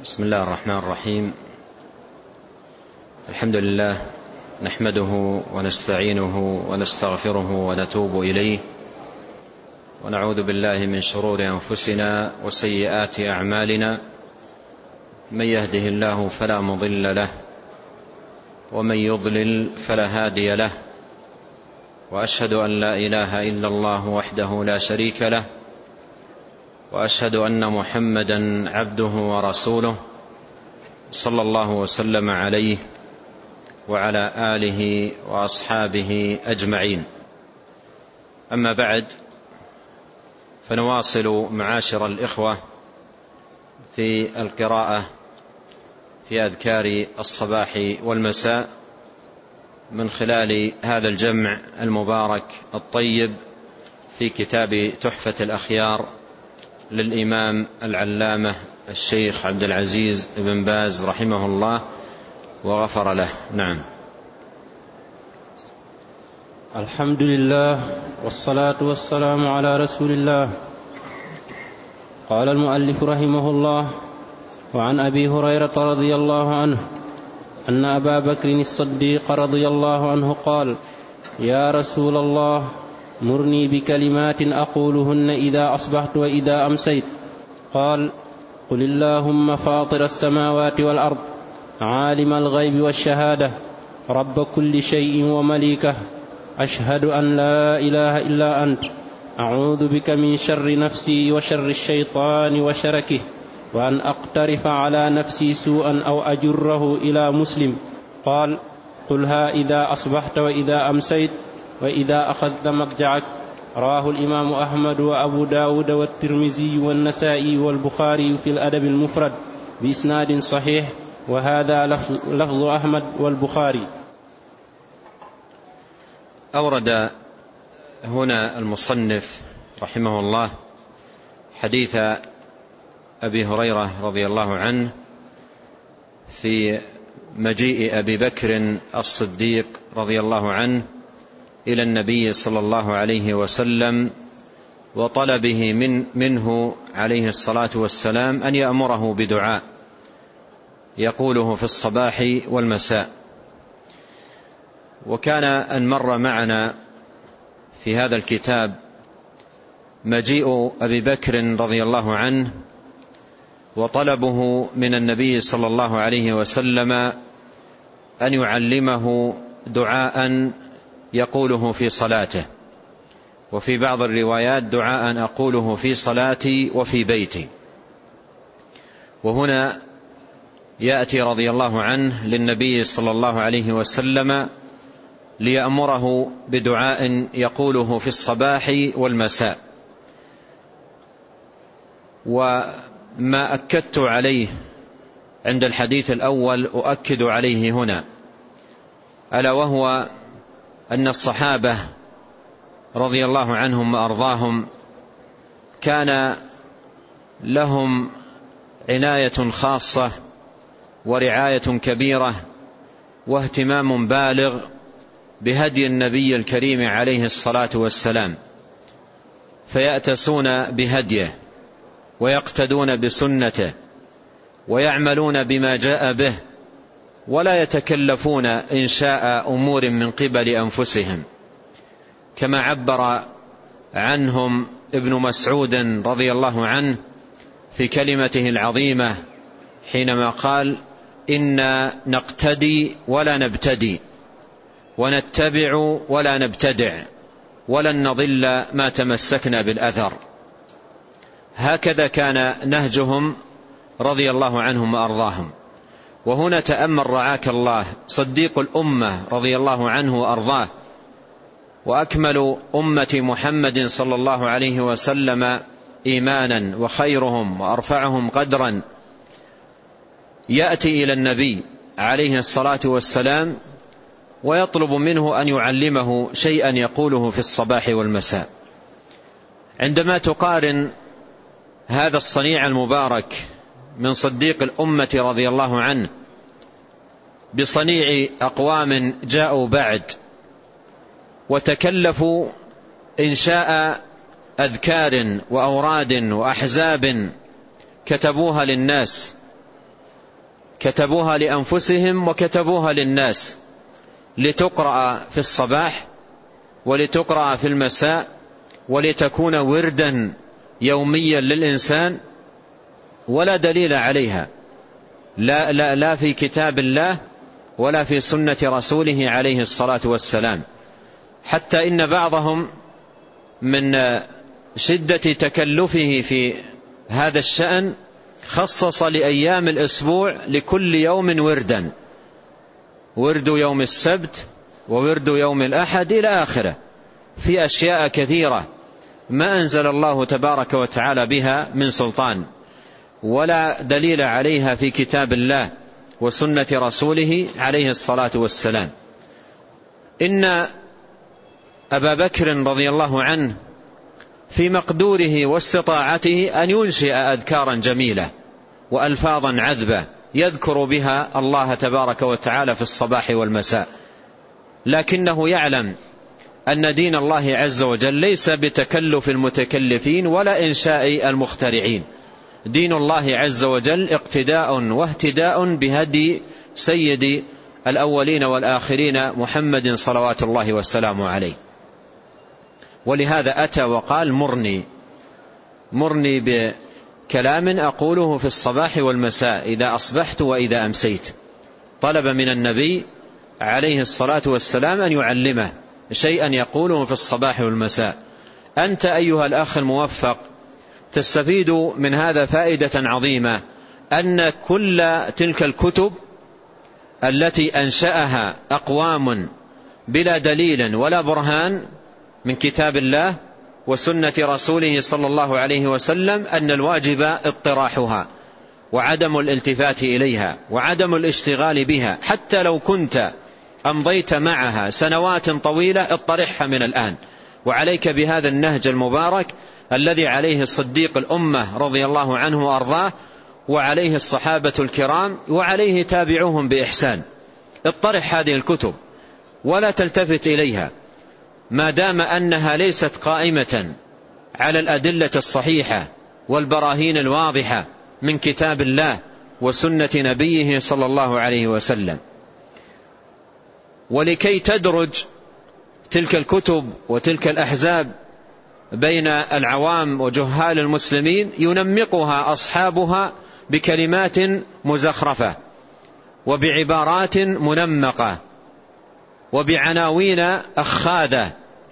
بسم الله الرحمن الرحيم. الحمد لله نحمده ونستعينه ونستغفره ونتوب إليه، ونعوذ بالله من شرور أنفسنا وسيئات أعمالنا. من يهده الله فلا مضل له، ومن يضلل فلا هادي له، وأشهد أن لا إله إلا الله وحده لا شريك له، وأشهد أن محمدا عبده ورسوله صلى الله وسلم عليه وعلى آله وأصحابه أجمعين. أما بعد، فنواصل معاشر الإخوة في القراءة في أذكار الصباح والمساء من خلال هذا الجمع المبارك الطيب في كتاب تحفة الأخيار للإمام العلامة الشيخ عبد العزيز بن باز رحمه الله وغفر له. نعم. الحمد لله والصلاة والسلام على رسول الله. قال المؤلف رحمه الله: وعن أبي هريرة رضي الله عنه أن أبا بكر الصديق رضي الله عنه قال: يا رسول الله، مرني بكلمات أقولهن إذا أصبحت وإذا أمسيت. قال: قل اللهم فاطر السماوات والأرض، عالم الغيب والشهادة، رب كل شيء ومليكه، أشهد أن لا إله إلا أنت، أعوذ بك من شر نفسي وشر الشيطان وشركه، وأن أقترف على نفسي سوءا أو أجره إلى مسلم. قال: قلها إذا أصبحت وإذا أمسيت وإذا أخذت مضجعك. رواه الإمام أحمد وأبو داود والترمذي والنسائي والبخاري في الأدب المفرد بإسناد صحيح، وهذا لفظ أحمد والبخاري. أورد هنا المصنف رحمه الله حديث أبي هريرة رضي الله عنه في مجيء أبي بكر الصديق رضي الله عنه إلى النبي صلى الله عليه وسلم، وطلبه منه عليه الصلاة والسلام أن يأمره بدعاء يقوله في الصباح والمساء. وكان أن مر معنا في هذا الكتاب مجيء أبي بكر رضي الله عنه وطلبه من النبي صلى الله عليه وسلم أن يعلمه دعاء يقوله في صلاته، وفي بعض الروايات دعاء أقوله في صلاتي وفي بيتي. وهنا يأتي رضي الله عنه للنبي صلى الله عليه وسلم ليأمره بدعاء يقوله في الصباح والمساء. وما أكدت عليه عند الحديث الأول أؤكد عليه هنا، ألا وهو أن الصحابة رضي الله عنهم وأرضاهم كان لهم عناية خاصة ورعاية كبيرة واهتمام بالغ بهدي النبي الكريم عليه الصلاة والسلام، فيأتسون بهديه ويقتدون بسنته ويعملون بما جاء به، ولا يتكلفون إنشاء أمور من قبل أنفسهم، كما عبر عنهم ابن مسعود رضي الله عنه في كلمته العظيمة حينما قال: إنا نقتدي ولا نبتدي، ونتبع ولا نبتدع، ولن نضل ما تمسكنا بالأثر. هكذا كان نهجهم رضي الله عنهم وأرضاهم. وهنا تأمل رعاك الله صديق الأمة رضي الله عنه وأرضاه، وأكمل أمة محمد صلى الله عليه وسلم إيمانا وخيرهم وأرفعهم قدرا، يأتي إلى النبي عليه الصلاة والسلام ويطلب منه أن يعلمه شيئا يقوله في الصباح والمساء. عندما تقارن هذا الصنيع المبارك من صديق الأمة رضي الله عنه بصنيع أقوام جاءوا بعد وتكلفوا إنشاء أذكار وأوراد وأحزاب كتبوها للناس كتبوها لأنفسهم وكتبوها للناس، لتقرأ في الصباح ولتقرأ في المساء، ولتكون وردا يوميا للإنسان، ولا دليل عليها لا في كتاب الله ولا في سنة رسوله عليه الصلاة والسلام. حتى إن بعضهم من شدة تكلفه في هذا الشأن خصص لأيام الأسبوع لكل يوم وردا، ورد يوم السبت وورد يوم الأحد إلى آخره، في أشياء كثيرة ما أنزل الله تبارك وتعالى بها من سلطان، ولا دليل عليها في كتاب الله وسنة رسوله عليه الصلاة والسلام. إن أبا بكر رضي الله عنه في مقدوره واستطاعته أن ينشئ أذكارا جميلة وألفاظا عذبة يذكر بها الله تبارك وتعالى في الصباح والمساء، لكنه يعلم أن دين الله عز وجل ليس بتكلف المتكلفين ولا إنشاء المخترعين. دين الله عز وجل اقتداء واهتداء بهدي سيد الأولين والآخرين محمد صلوات الله وسلامه عليه. ولهذا أتى وقال مرني بكلام أقوله في الصباح والمساء إذا أصبحت وإذا أمسيت. طلب من النبي عليه الصلاة والسلام أن يعلمه شيئا يقوله في الصباح والمساء. أنت أيها الأخ الموفق تستفيد من هذا فائدة عظيمة، أن كل تلك الكتب التي أنشأها أقوام بلا دليل ولا برهان من كتاب الله وسنة رسوله صلى الله عليه وسلم، أن الواجب اطراحها وعدم الالتفات إليها وعدم الاشتغال بها، حتى لو كنت أمضيت معها سنوات طويلة اطرحها من الآن. وعليك بهذا النهج المبارك الذي عليه صديق الأمة رضي الله عنه وأرضاه، وعليه الصحابة الكرام، وعليه تابعوهم بإحسان. اطرح هذه الكتب ولا تلتفت إليها ما دام أنها ليست قائمة على الأدلة الصحيحة والبراهين الواضحة من كتاب الله وسنة نبيه صلى الله عليه وسلم. ولكي تدرج تلك الكتب وتلك الأحزاب بين العوام وجهال المسلمين ينمقها أصحابها بكلمات مزخرفة وبعبارات منمقة وبعناوين أخاذة.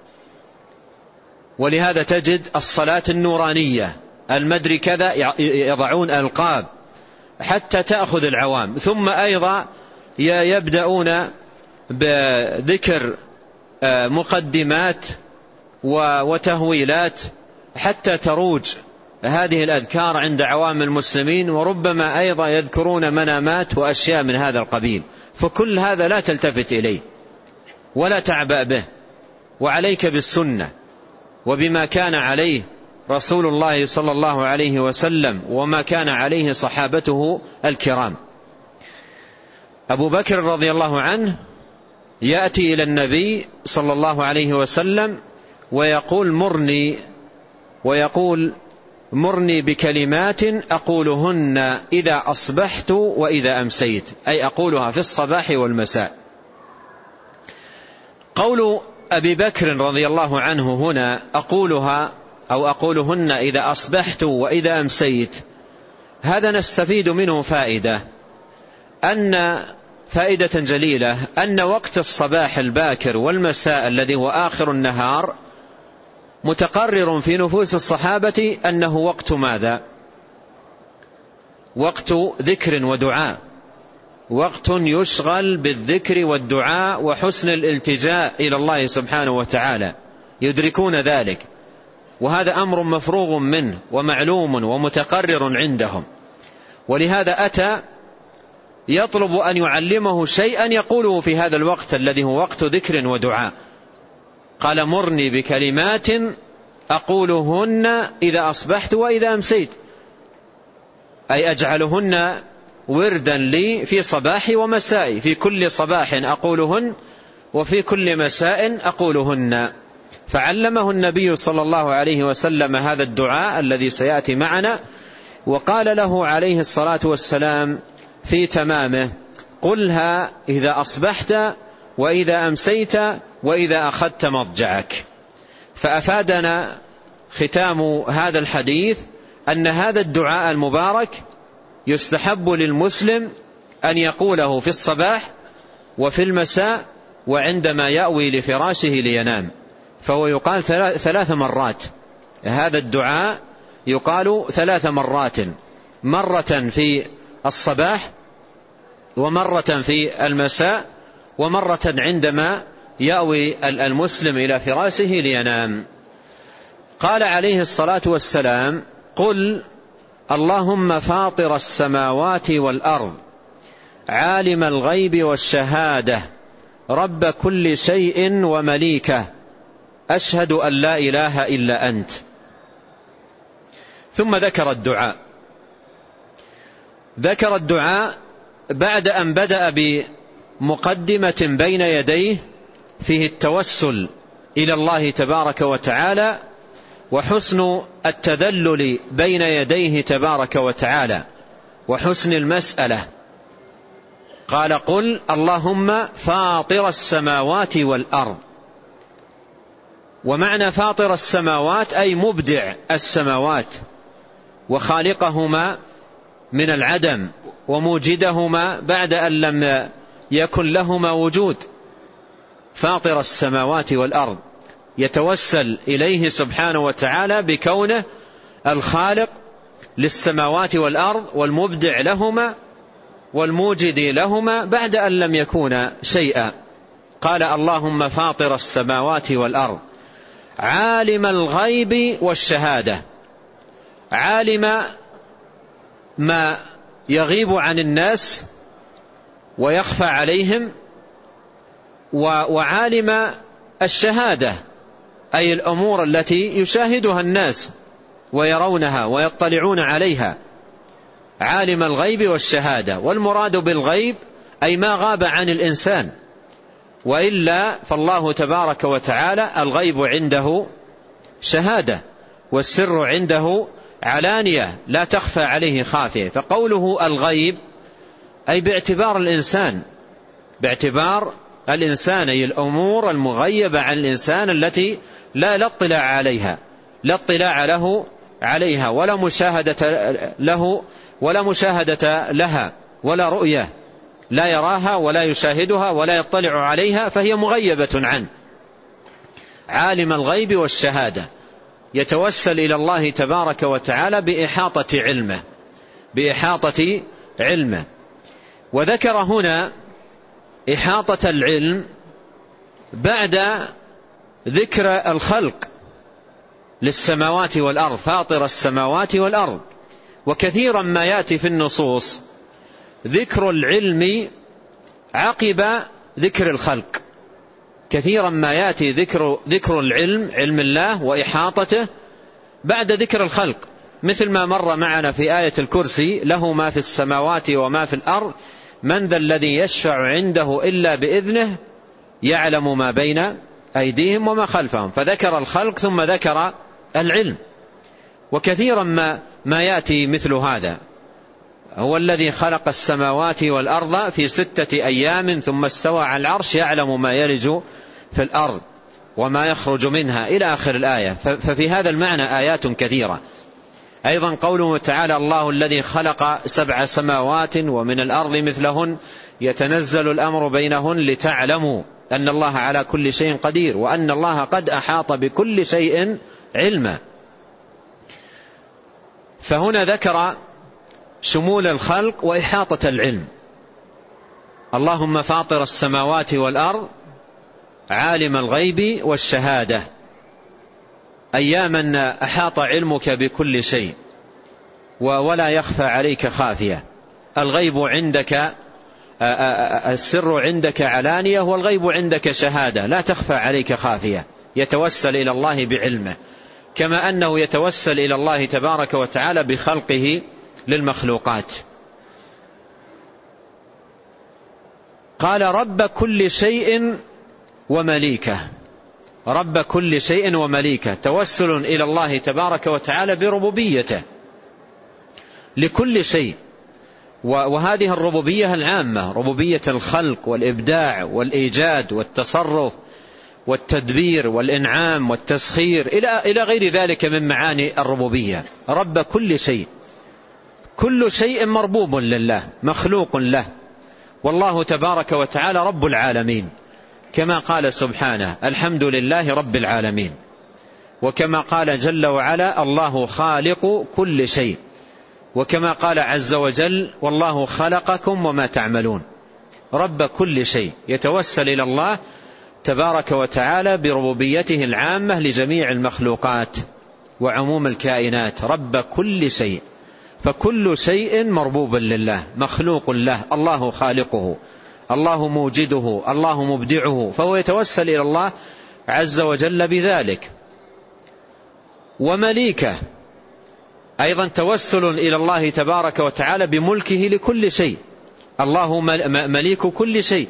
ولهذا تجد الصلاة النورانية المدري كذا يضعون ألقاب حتى تأخذ العوام، ثم أيضا يبدأون بذكر مقدمات وتهويلات حتى تروج هذه الأذكار عند عوام المسلمين، وربما أيضا يذكرون منامات وأشياء من هذا القبيل. فكل هذا لا تلتفت إليه ولا تعبأ به، وعليك بالسنة وبما كان عليه رسول الله صلى الله عليه وسلم وما كان عليه صحابته الكرام. أبو بكر رضي الله عنه يأتي إلى النبي صلى الله عليه وسلم ويقول مرني بكلمات أقولهن إذا أصبحت وإذا أمسيت، أي أقولها في الصباح والمساء. قول أبي بكر رضي الله عنه هنا أقولهن إذا أصبحت وإذا أمسيت، هذا نستفيد منه فائدة جليلة، أن وقت الصباح الباكر والمساء الذي هو آخر النهار متقرر في نفوس الصحابة أنه وقت ماذا؟ وقت ذكر ودعاء، وقت يشغل بالذكر والدعاء وحسن الالتجاء إلى الله سبحانه وتعالى، يدركون ذلك، وهذا أمر مفروغ منه ومعلوم ومتقرر عندهم. ولهذا أتى يطلب أن يعلمه شيئا يقوله في هذا الوقت الذي هو وقت ذكر ودعاء. قال مرني بكلمات أقولهن إذا أصبحت وإذا أمسيت، أي أجعلهن وردا لي في صباحي ومسائي، في كل صباح أقولهن وفي كل مساء أقولهن. فعلمه النبي صلى الله عليه وسلم هذا الدعاء الذي سيأتي معنا، وقال له عليه الصلاة والسلام في تمامه: قلها إذا أصبحت وإذا أمسيت وإذا أخذت مضجعك. فأفادنا ختام هذا الحديث أن هذا الدعاء المبارك يستحب للمسلم أن يقوله في الصباح وفي المساء وعندما يأوي لفراشه لينام، فهو يقال 3 مرات. هذا الدعاء يقال 3 مرات، مرة في الصباح ومرة في المساء ومرة عندما يأوي المسلم إلى فراشه لينام. قال عليه الصلاة والسلام: قل اللهم فاطر السماوات والأرض عالم الغيب والشهادة رب كل شيء ومليكه أشهد أن لا إله إلا أنت. ثم ذكر الدعاء بعد أن بدأ بمقدمة بين يديه فيه التوسل إلى الله تبارك وتعالى وحسن التذلل بين يديه تبارك وتعالى وحسن المسألة. قال: قل اللهم فاطر السماوات والأرض. ومعنى فاطر السماوات أي مبدع السماوات وخالقهما من العدم وموجدهما بعد أن لم يكن لهما وجود. فاطر السماوات والأرض يتوسل إليه سبحانه وتعالى بكونه الخالق للسماوات والأرض والمبدع لهما والموجد لهما بعد أن لم يكونا شيئا. قال: اللهم فاطر السماوات والأرض عالم الغيب والشهادة. عالم ما يغيب عن الناس ويخفى عليهم، وعالم الشهادة أي الأمور التي يشاهدها الناس ويرونها ويطلعون عليها. عالم الغيب والشهادة، والمراد بالغيب أي ما غاب عن الإنسان، وإلا فالله تبارك وتعالى الغيب عنده شهادة والسر عنده علانية لا تخفى عليه خافية. فقوله الغيب أي باعتبار الإنسان أي الأمور المغيبة عن الإنسان التي لا اطلاع عليها، لا اطلاع له عليها ولا مشاهدة لها ولا رؤية، لا يراها ولا يشاهدها ولا يطلع عليها، فهي مغيبة عنه. عالم الغيب والشهادة يتوسل إلى الله تبارك وتعالى بإحاطة علمه. وذكر هنا إحاطة العلم بعد ذكر الخلق للسماوات والأرض، فاطر السماوات والأرض. وكثيرا ما يأتي في النصوص ذكر العلم عقب ذكر الخلق، كثيرا ما يأتي ذكر العلم، علم الله وإحاطته، بعد ذكر الخلق، مثل ما مر معنا في آية الكرسي: له ما في السماوات وما في الأرض من ذا الذي يشفع عنده إلا بإذنه يعلم ما بين أيديهم وما خلفهم. فذكر الخلق ثم ذكر العلم. وكثيرا ما يأتي مثل هذا: هو الذي خلق السماوات والأرض في 6 أيام ثم استوى على العرش يعلم ما يلج في الأرض وما يخرج منها إلى آخر الآية. ففي هذا المعنى آيات كثيرة. أيضا قوله تعالى: الله الذي خلق 7 سماوات ومن الأرض مثلهن يتنزل الأمر بينهن لتعلموا أن الله على كل شيء قدير وأن الله قد أحاط بكل شيء علما. فهنا ذكر شمول الخلق وإحاطة العلم. اللهم فاطر السماوات والأرض عالم الغيب والشهادة، أياما أحاط علمك بكل شيء ولا يخفى عليك خافية. الغيب عندك، السر عندك علانية، والغيب عندك شهادة لا تخفى عليك خافية. يتوسل إلى الله بعلمه، كما أنه يتوسل إلى الله تبارك وتعالى بخلقه للمخلوقات. قال: رب كل شيء ومليكه. رب كل شيء ومليكه، توسل إلى الله تبارك وتعالى بربوبيته لكل شيء، وهذه الربوبية العامة، ربوبية الخلق والإبداع والإيجاد والتصرف والتدبير والإنعام والتسخير إلى غير ذلك من معاني الربوبية. رب كل شيء، كل شيء مربوب لله مخلوق له، والله تبارك وتعالى رب العالمين، كما قال سبحانه الحمد لله رب العالمين، وكما قال جل وعلا الله خالق كل شيء، وكما قال عز وجل والله خلقكم وما تعملون. رب كل شيء، يتوسل إلى الله تبارك وتعالى بربوبيته العامة لجميع المخلوقات وعموم الكائنات، رب كل شيء، فكل شيء مربوب لله مخلوق له، الله خالقه، الله موجده، الله مبدعه، فهو يتوسل إلى الله عز وجل بذلك. ومليكه أيضا توسل إلى الله تبارك وتعالى بملكه لكل شيء، الله مليك كل شيء،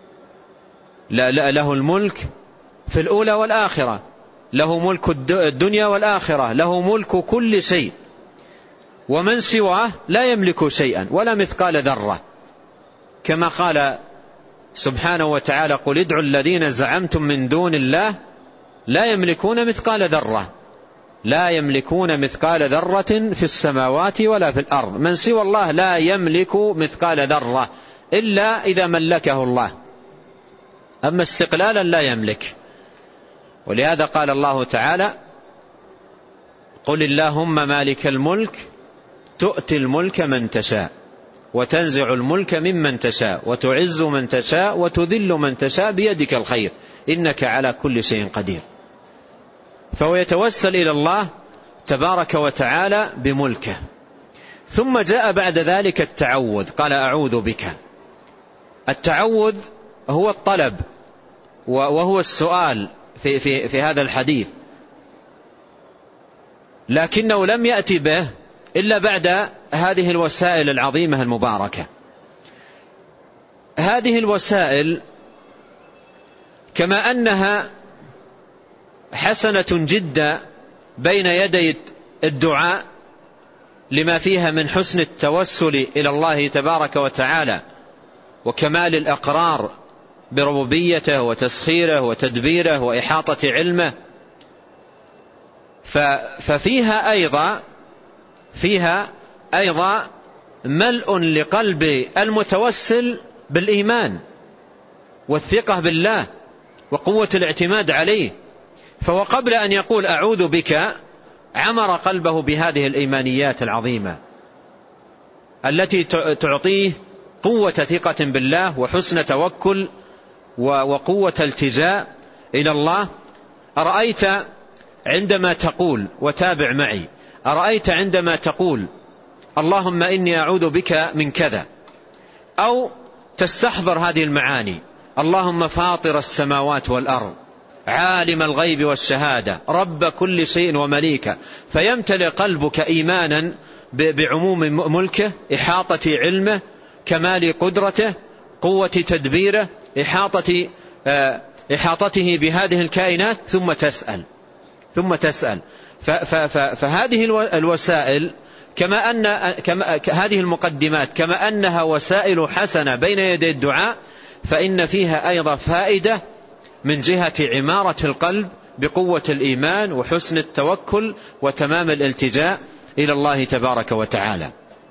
له الملك في الأولى والآخرة، له ملك الدنيا والآخرة، له ملك كل شيء، ومن سواه لا يملك شيئا ولا مثقال ذرة، كما قال سبحانه وتعالى قل ادعوا الذين زعمتم من دون الله لا يملكون مثقال ذرة، لا يملكون مثقال ذرة في السماوات ولا في الأرض، من سوى الله لا يملك مثقال ذرة إلا إذا ملكه الله، أما استقلالا لا يملك. ولهذا قال الله تعالى قل اللهم مالك الملك تؤتي الملك من تشاء وتنزع الملك ممن تشاء وتعز من تشاء وتذل من تشاء بيدك الخير إنك على كل شيء قدير. فهو يتوسل إلى الله تبارك وتعالى بملكه. ثم جاء بعد ذلك التعوذ، قال أعوذ بك. التعوذ هو الطلب وهو السؤال في هذا الحديث، لكنه لم يأتي به إلا بعد هذه الوسائل العظيمة المباركة. هذه الوسائل كما أنها حسنة جدا بين يدي الدعاء لما فيها من حسن التوسل إلى الله تبارك وتعالى وكمال الإقرار بربوبيته وتسخيره وتدبيره وإحاطة علمه، ففيها أيضا ملء لقلب المتوسل بالإيمان والثقة بالله وقوة الاعتماد عليه. فهو قبل أن يقول أعوذ بك عمر قلبه بهذه الإيمانيات العظيمة التي تعطيه قوة ثقة بالله وحسن توكل وقوة التجاء إلى الله. أرأيت عندما تقول، وتابع معي، أرأيت عندما تقول اللهم إني أعوذ بك من كذا، أو تستحضر هذه المعاني اللهم فاطر السماوات والأرض عالم الغيب والشهادة رب كل شيء ومليكه، فيمتلئ قلبك إيمانا بعموم ملكه، إحاطة علمه، كمال قدرته، قوة تدبيره، إحاطته بهذه الكائنات، ثم تسأل. فهذه الوسائل هذه المقدمات كما أنها وسائل حسنة بين يدي الدعاء، فإن فيها أيضا فائدة من جهة عمارة القلب بقوة الإيمان وحسن التوكل وتمام الالتجاء إلى الله تبارك وتعالى.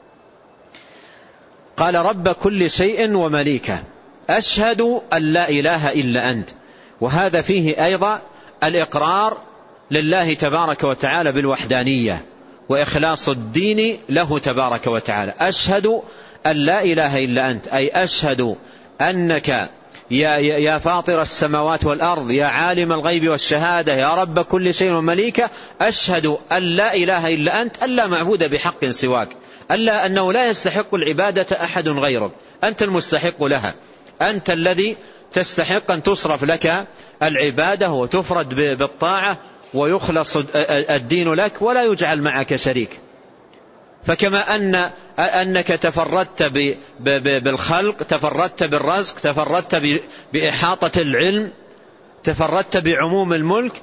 قال رب كل شيء ومليكه أشهد أن لا إله إلا أنت، وهذا فيه أيضا الإقرار لله تبارك وتعالى بالوحدانية وإخلاص الدين له تبارك وتعالى. أشهد أن لا إله إلا أنت، أي أشهد أنك يا فاطر السماوات والأرض، يا عالم الغيب والشهادة، يا رب كل شيء ومليكه، أشهد أن لا إله إلا أنت، أن لا معبود بحق سواك، أنه لا يستحق العبادة أحد غيرك، أنت المستحق لها، أنت الذي تستحق أن تصرف لك العبادة وتفرد بالطاعة ويخلص الدين لك ولا يجعل معك شريك. فكما أنك تفردت بالخلق، تفردت بالرزق، تفردت بإحاطة العلم، تفردت بعموم الملك،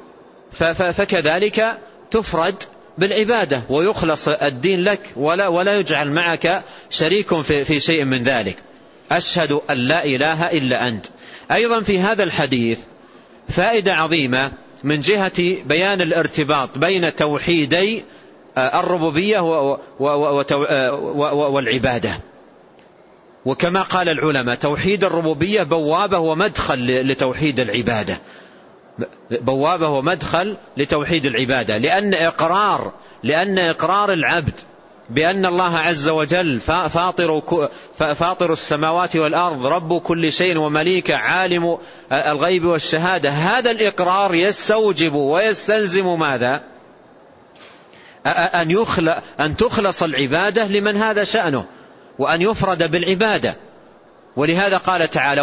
فكذلك تفرد بالعبادة ويخلص الدين لك ولا يجعل معك شريك في شيء من ذلك. أشهد أن لا إله إلا أنت. أيضا في هذا الحديث فائدة عظيمة من جهة بيان الارتباط بين توحيدي الربوبية والعبادة. وكما قال العلماء توحيد الربوبية بوابة ومدخل لتوحيد العبادة، بوابة ومدخل لتوحيد العبادة، لأن إقرار العبد بأن الله عز وجل فاطر السماوات والأرض، رب كل شيء ومليكه، عالم الغيب والشهادة، هذا الإقرار يستوجب ويستلزم ماذا؟ أن تخلص العبادة لمن هذا شأنه، وأن يفرد بالعبادة. ولهذا قال تعالى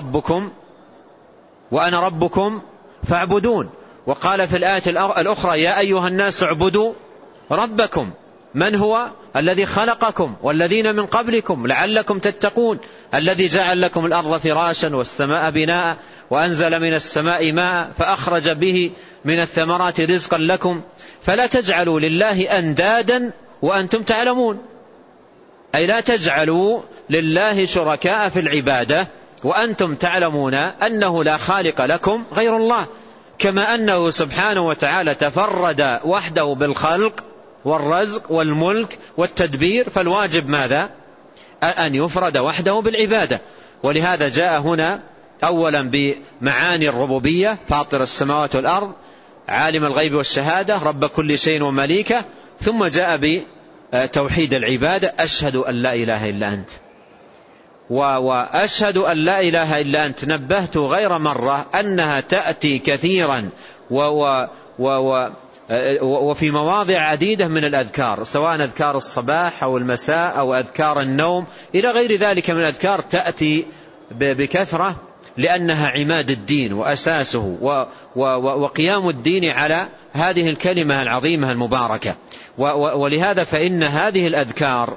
وأنا ربكم فاعبدون. وقال في الآية الأخرى يا أيها الناس اعبدوا ربكم من هو الذي خلقكم والذين من قبلكم لعلكم تتقون، الذي جعل لكم الأرض فراشا والسماء بناء وأنزل من السماء ماء فأخرج به من الثمرات رزقا لكم فلا تجعلوا لله أندادا وأنتم تعلمون. أي لا تجعلوا لله شركاء في العبادة وأنتم تعلمون أنه لا خالق لكم غير الله، كما أنه سبحانه وتعالى تفرد وحده بالخلق والرزق والملك والتدبير، فالواجب ماذا؟ أن يفرد وحده بالعبادة. ولهذا جاء هنا أولا بمعاني الربوبية، فاطر السماوات والأرض، عالم الغيب والشهادة، رب كل شيء ومليكه، ثم جاء بتوحيد العبادة، أشهد أن لا إله إلا أنت. وأشهد أن لا إله إلا أنت نبهت غير مرة أنها تأتي كثيرا وفي مواضع عديدة من الأذكار، سواء أذكار الصباح أو المساء أو أذكار النوم إلى غير ذلك من الأذكار، تأتي بكثرة لأنها عماد الدين وأساسه وقيام الدين على هذه الكلمة العظيمة المباركة. ولهذا فإن هذه الأذكار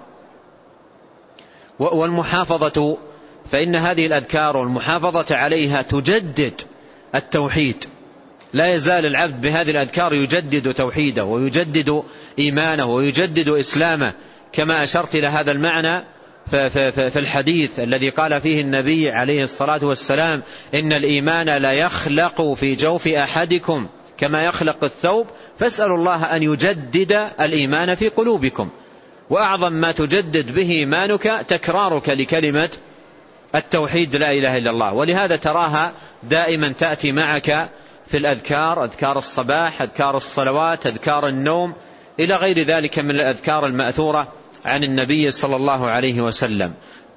والمحافظة عليها تجدد التوحيد. لا يزال العبد بهذه الأذكار يجدد توحيده ويجدد إيمانه ويجدد إسلامه، كما أشرت إلى هذا المعنى في الحديث الذي قال فيه النبي عليه الصلاة والسلام إن الإيمان لا يخلق في جوف أحدكم كما يخلق الثوب فاسألوا الله أن يجدد الإيمان في قلوبكم. وأعظم ما تجدد به إيمانك تكرارك لكلمة التوحيد لا إله إلا الله. ولهذا تراها دائما تأتي معك في الأذكار، أذكار الصباح، أذكار الصلوات، أذكار النوم إلى غير ذلك من الأذكار المأثورة عن النبي صلى الله عليه وسلم.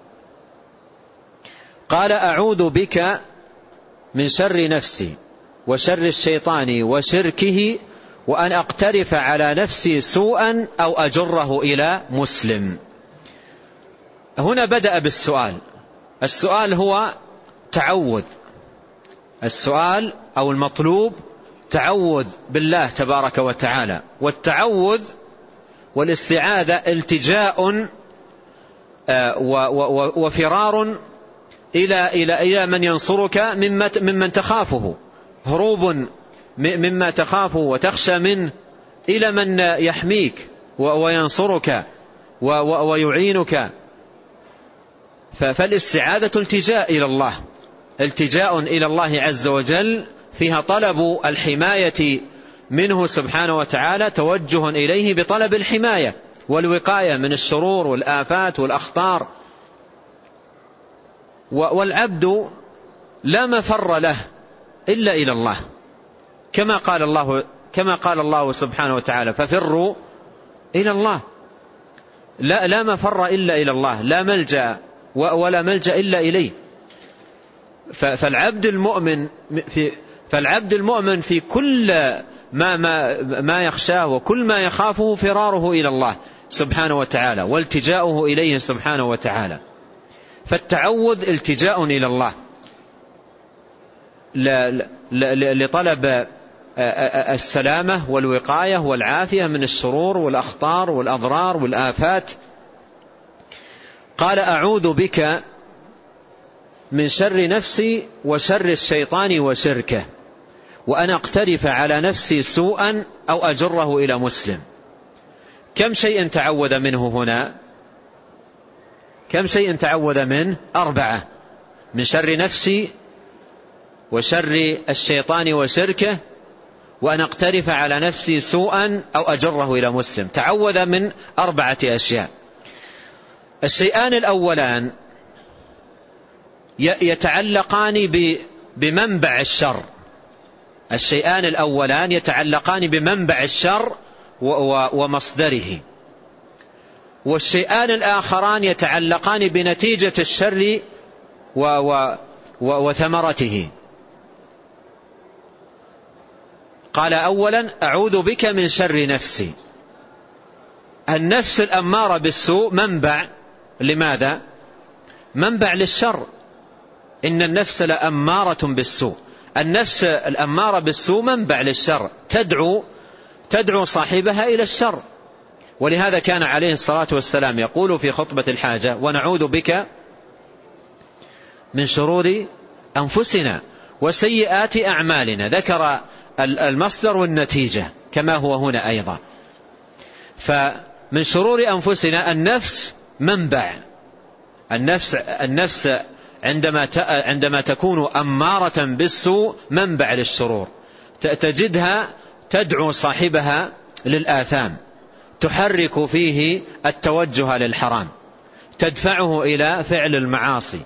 قال أعوذ بك من شر نفسي وشر الشيطان وشركه وأن أقترف على نفسي سوءا أو أجره إلى مسلم. هنا بدأ بالسؤال. السؤال هو تعوذ، السؤال أو المطلوب تعوذ بالله تبارك وتعالى. والتعوذ والاستعاذة التجاء وفرار إلى من ينصرك ممن تخافه، هروب مما تخافه وتخشى منه إلى من يحميك وينصرك ويعينك. فالاستعاذة التجاء إلى الله، التجاء إلى الله عز وجل، فيها طلب الحماية منه سبحانه وتعالى، توجه إليه بطلب الحماية والوقاية من الشرور والآفات والأخطار. والعبد لا مفر له إلا إلى الله، كما قال الله سبحانه وتعالى ففروا إلى الله. لا مفر إلا إلى الله، لا ملجأ ولا ملجأ إلا إليه. فالعبد المؤمن في كل ما يخشاه وكل ما يخافه فراره إلى الله سبحانه وتعالى والتجاؤه إليه سبحانه وتعالى. فالتعوذ التجاء إلى الله لطلب السلامة والوقاية والعافية من الشرور والأخطار والأضرار والآفات. قال أعوذ بك من شر نفسي وشر الشيطان وشركه وأن أقترف على نفسي سوءا أو أجره إلى مسلم. كم شيء تعوذ منه هنا؟ كم شيء تعوذ منه؟ 4: من شر نفسي وشر الشيطان وشركه وأن أقترف على نفسي سوءا أو أجره إلى مسلم. تعوذ من 4 أشياء. الشيئان الأولان يتعلقان بمنبع الشر. الشيئان الأولان يتعلقان بمنبع الشر ومصدره، والشيئان الآخران يتعلقان بنتيجة الشر وثمرته. قال أولا: أعوذ بك من شر نفسي. النفس الأمارة بالسوء منبع لماذا؟ منبع للشر. إن النفس لأمارة بالسوء. النفس الأمارة بالسوء منبع للشر، تدعو صاحبها إلى الشر. ولهذا كان عليه الصلاة والسلام يقول في خطبة الحاجة: ونعوذ بك من شرور أنفسنا وسيئات أعمالنا. ذكر المصدر والنتيجة كما هو هنا أيضا. فمن شرور أنفسنا، النفس منبع. النفس عندما تكون أمارة بالسوء منبع للشرور، تجدها تدعو صاحبها للآثام، تحرك فيه التوجه للحرام، تدفعه إلى فعل المعاصي،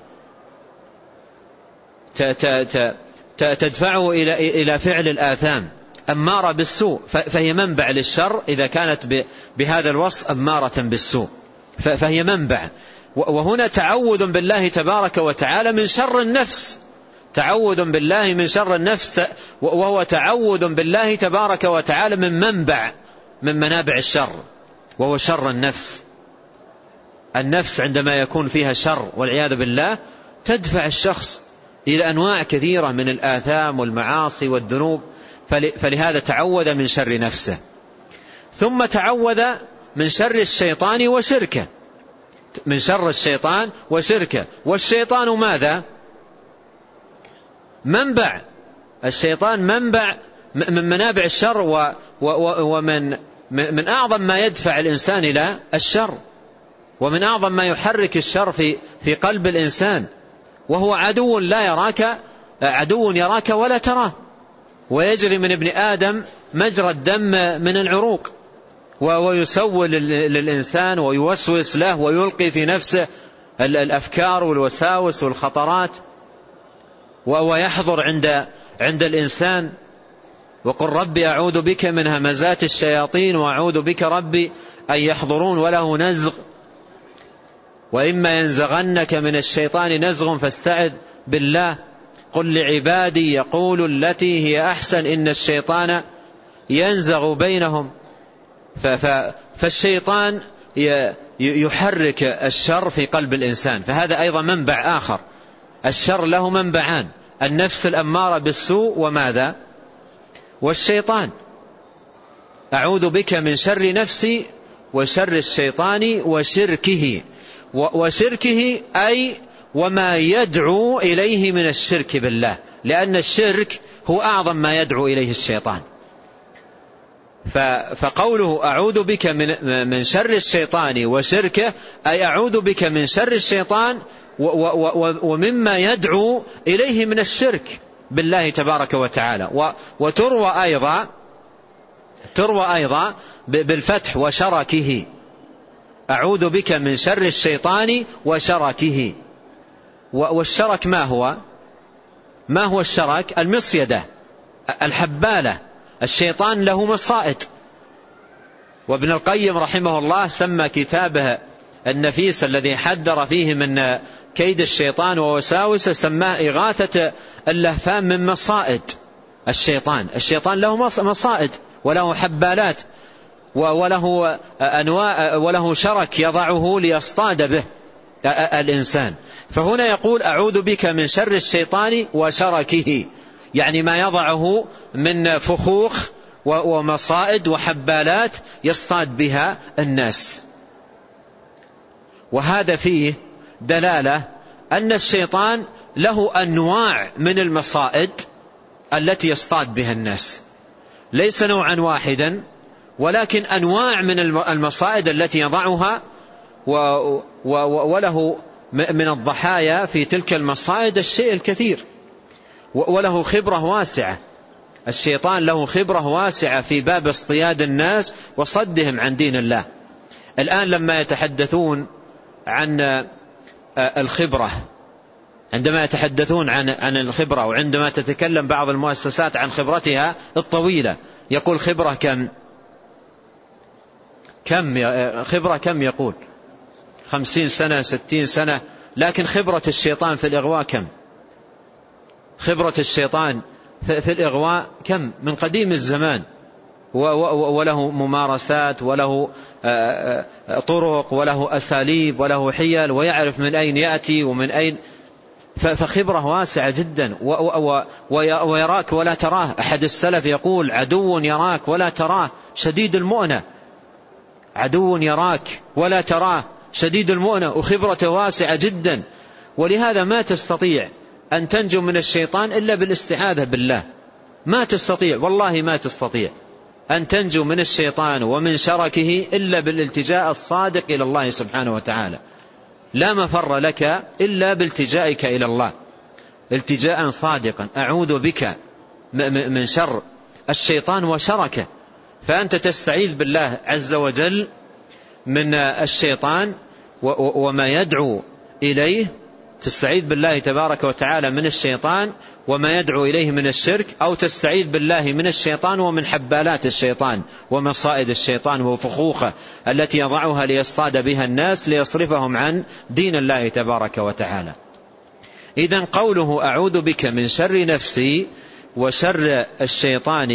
تدفعه إلى فعل الآثام. أمارة بالسوء، فهي منبع للشر. إذا كانت بهذا الوصف أمارة بالسوء فهي منبع. وهنا تعوذ بالله تبارك وتعالى من شر النفس. تعوذ بالله من شر النفس، وهو تعوذ بالله تبارك وتعالى من منابع الشر، وهو شر النفس. النفس عندما يكون فيها شر والعياذ بالله تدفع الشخص إلى أنواع كثيرة من الآثام والمعاصي والذنوب. فلهذا تعوذ من شر نفسه. ثم تعوذ من شر الشيطان وشركه. من شر الشيطان وشركه. والشيطان ماذا؟ منبع. الشيطان منبع من منابع الشر، ومن أعظم ما يدفع الإنسان إلى الشر، ومن أعظم ما يحرك الشر في قلب الإنسان. وهو عدو لا يراك، عدو يراك ولا تراه، ويجري من ابن آدم مجرى الدم من العروق، ويسول للإنسان ويوسوس له ويلقي في نفسه الأفكار والوساوس والخطرات، ويحضر عند الإنسان. وقل ربي أعوذ بك من همزات الشياطين وأعوذ بك ربي أن يحضرون. وله نزغ وإما ينزغنك من الشيطان نزغ فاستعذ بالله. قل لعبادي يقولوا التي هي أحسن إن الشيطان ينزغ بينهم. فالشيطان يحرك الشر في قلب الإنسان، فهذا أيضا منبع آخر. الشر له منبعان: النفس الأمارة بالسوء وماذا؟ والشيطان. أعوذ بك من شر نفسي وشر الشيطان وشركه. وشركه أي وما يدعو إليه من الشرك بالله، لأن الشرك هو أعظم ما يدعو إليه الشيطان. فقوله أعوذ بك من شر الشيطان وشركه أي أعوذ بك من شر الشيطان ومما يدعو إليه من الشرك بالله تبارك وتعالى. وتروى أيضا بالفتح وشركه. أعوذ بك من شر الشيطان وشركه. والشرك ما هو الشرك؟ المصيدة، الحبالة. الشيطان له مصائد. وابن القيم رحمه الله سمى كتابه النفيس الذي حذر فيه من كيد الشيطان ووساوسه سماه إغاثة اللهفان من مصائد الشيطان. الشيطان له مصائد وله حبالات وله أنواع وله شرك يضعه ليصطاد به الإنسان. فهنا يقول أعوذ بك من شر الشيطان وشركه، يعني ما يضعه من فخوخ ومصائد وحبالات يصطاد بها الناس. وهذا فيه دلالة أن الشيطان له أنواع من المصائد التي يصطاد بها الناس، ليس نوعا واحدا ولكن أنواع من المصائد التي يضعها وله من الضحايا في تلك المصائد الشيء الكثير، وله خبرة واسعة. الشيطان له خبرة واسعة في باب اصطياد الناس وصدهم عن دين الله. الآن لما يتحدثون عن الخبرة، عندما يتحدثون عن الخبرة، وعندما تتكلم بعض المؤسسات عن خبرتها الطويلة، يقول خبرة خبرة كم يقول 50 سنة 60 سنة. لكن خبرة الشيطان في الإغواء كم؟ خبرة الشيطان في الإغواء كم؟ من قديم الزمان، وله ممارسات، وله طرق، وله أساليب، وله حيل، ويعرف من أين يأتي ومن أين. فخبرة واسعة جدا. ويراك ولا تراه. أحد السلف يقول عدو يراك ولا تراه شديد المؤنة. عدو يراك ولا تراه شديد المؤنة، وخبرته واسعة جدا. ولهذا ما تستطيع أن تنجو من الشيطان إلا بالاستعاذة بالله. ما تستطيع، والله ما تستطيع أن تنجو من الشيطان ومن شركه إلا بالالتجاء الصادق إلى الله سبحانه وتعالى. لا مفر لك إلا بالتجائك إلى الله التجاء صادقا. أعوذ بك من شر الشيطان وشركه. فأنت تستعيذ بالله عز وجل من الشيطان وما يدعو إليه، تستعيذ بالله تبارك وتعالى من الشيطان وما يدعو إليه من الشرك، أو تستعيذ بالله من الشيطان ومن حبالات الشيطان ومصائد الشيطان وفخوخه التي يضعها ليصطاد بها الناس ليصرفهم عن دين الله تبارك وتعالى. إذن قوله أعوذ بك من شر نفسي وشر الشيطان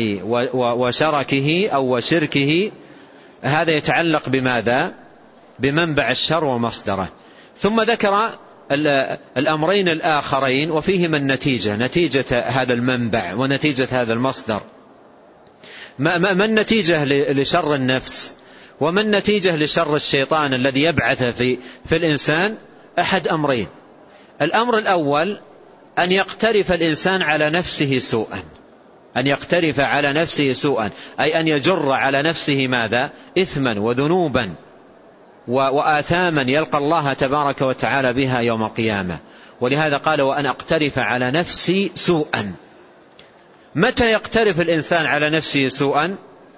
وشركه أو وشركه، هذا يتعلق بماذا؟ بمنبع الشر ومصدره. ثم ذكر الأمرين الآخرين وفيهما النتيجة، نتيجة هذا المنبع ونتيجة هذا المصدر. ما النتيجة لشر النفس وما النتيجة لشر الشيطان الذي يبعث في الإنسان؟ أحد أمرين. الأمر الأول أن يقترف الإنسان على نفسه سوءا، أن يقترف على نفسه سوءا، أي أن يجر على نفسه ماذا؟ إثما وذنوبا وآثاما يلقى الله تبارك وتعالى بها يوم القيامة. ولهذا قال وأن أقترف على نفسي سوءا. متى يقترف الإنسان على نفسه سوءا؟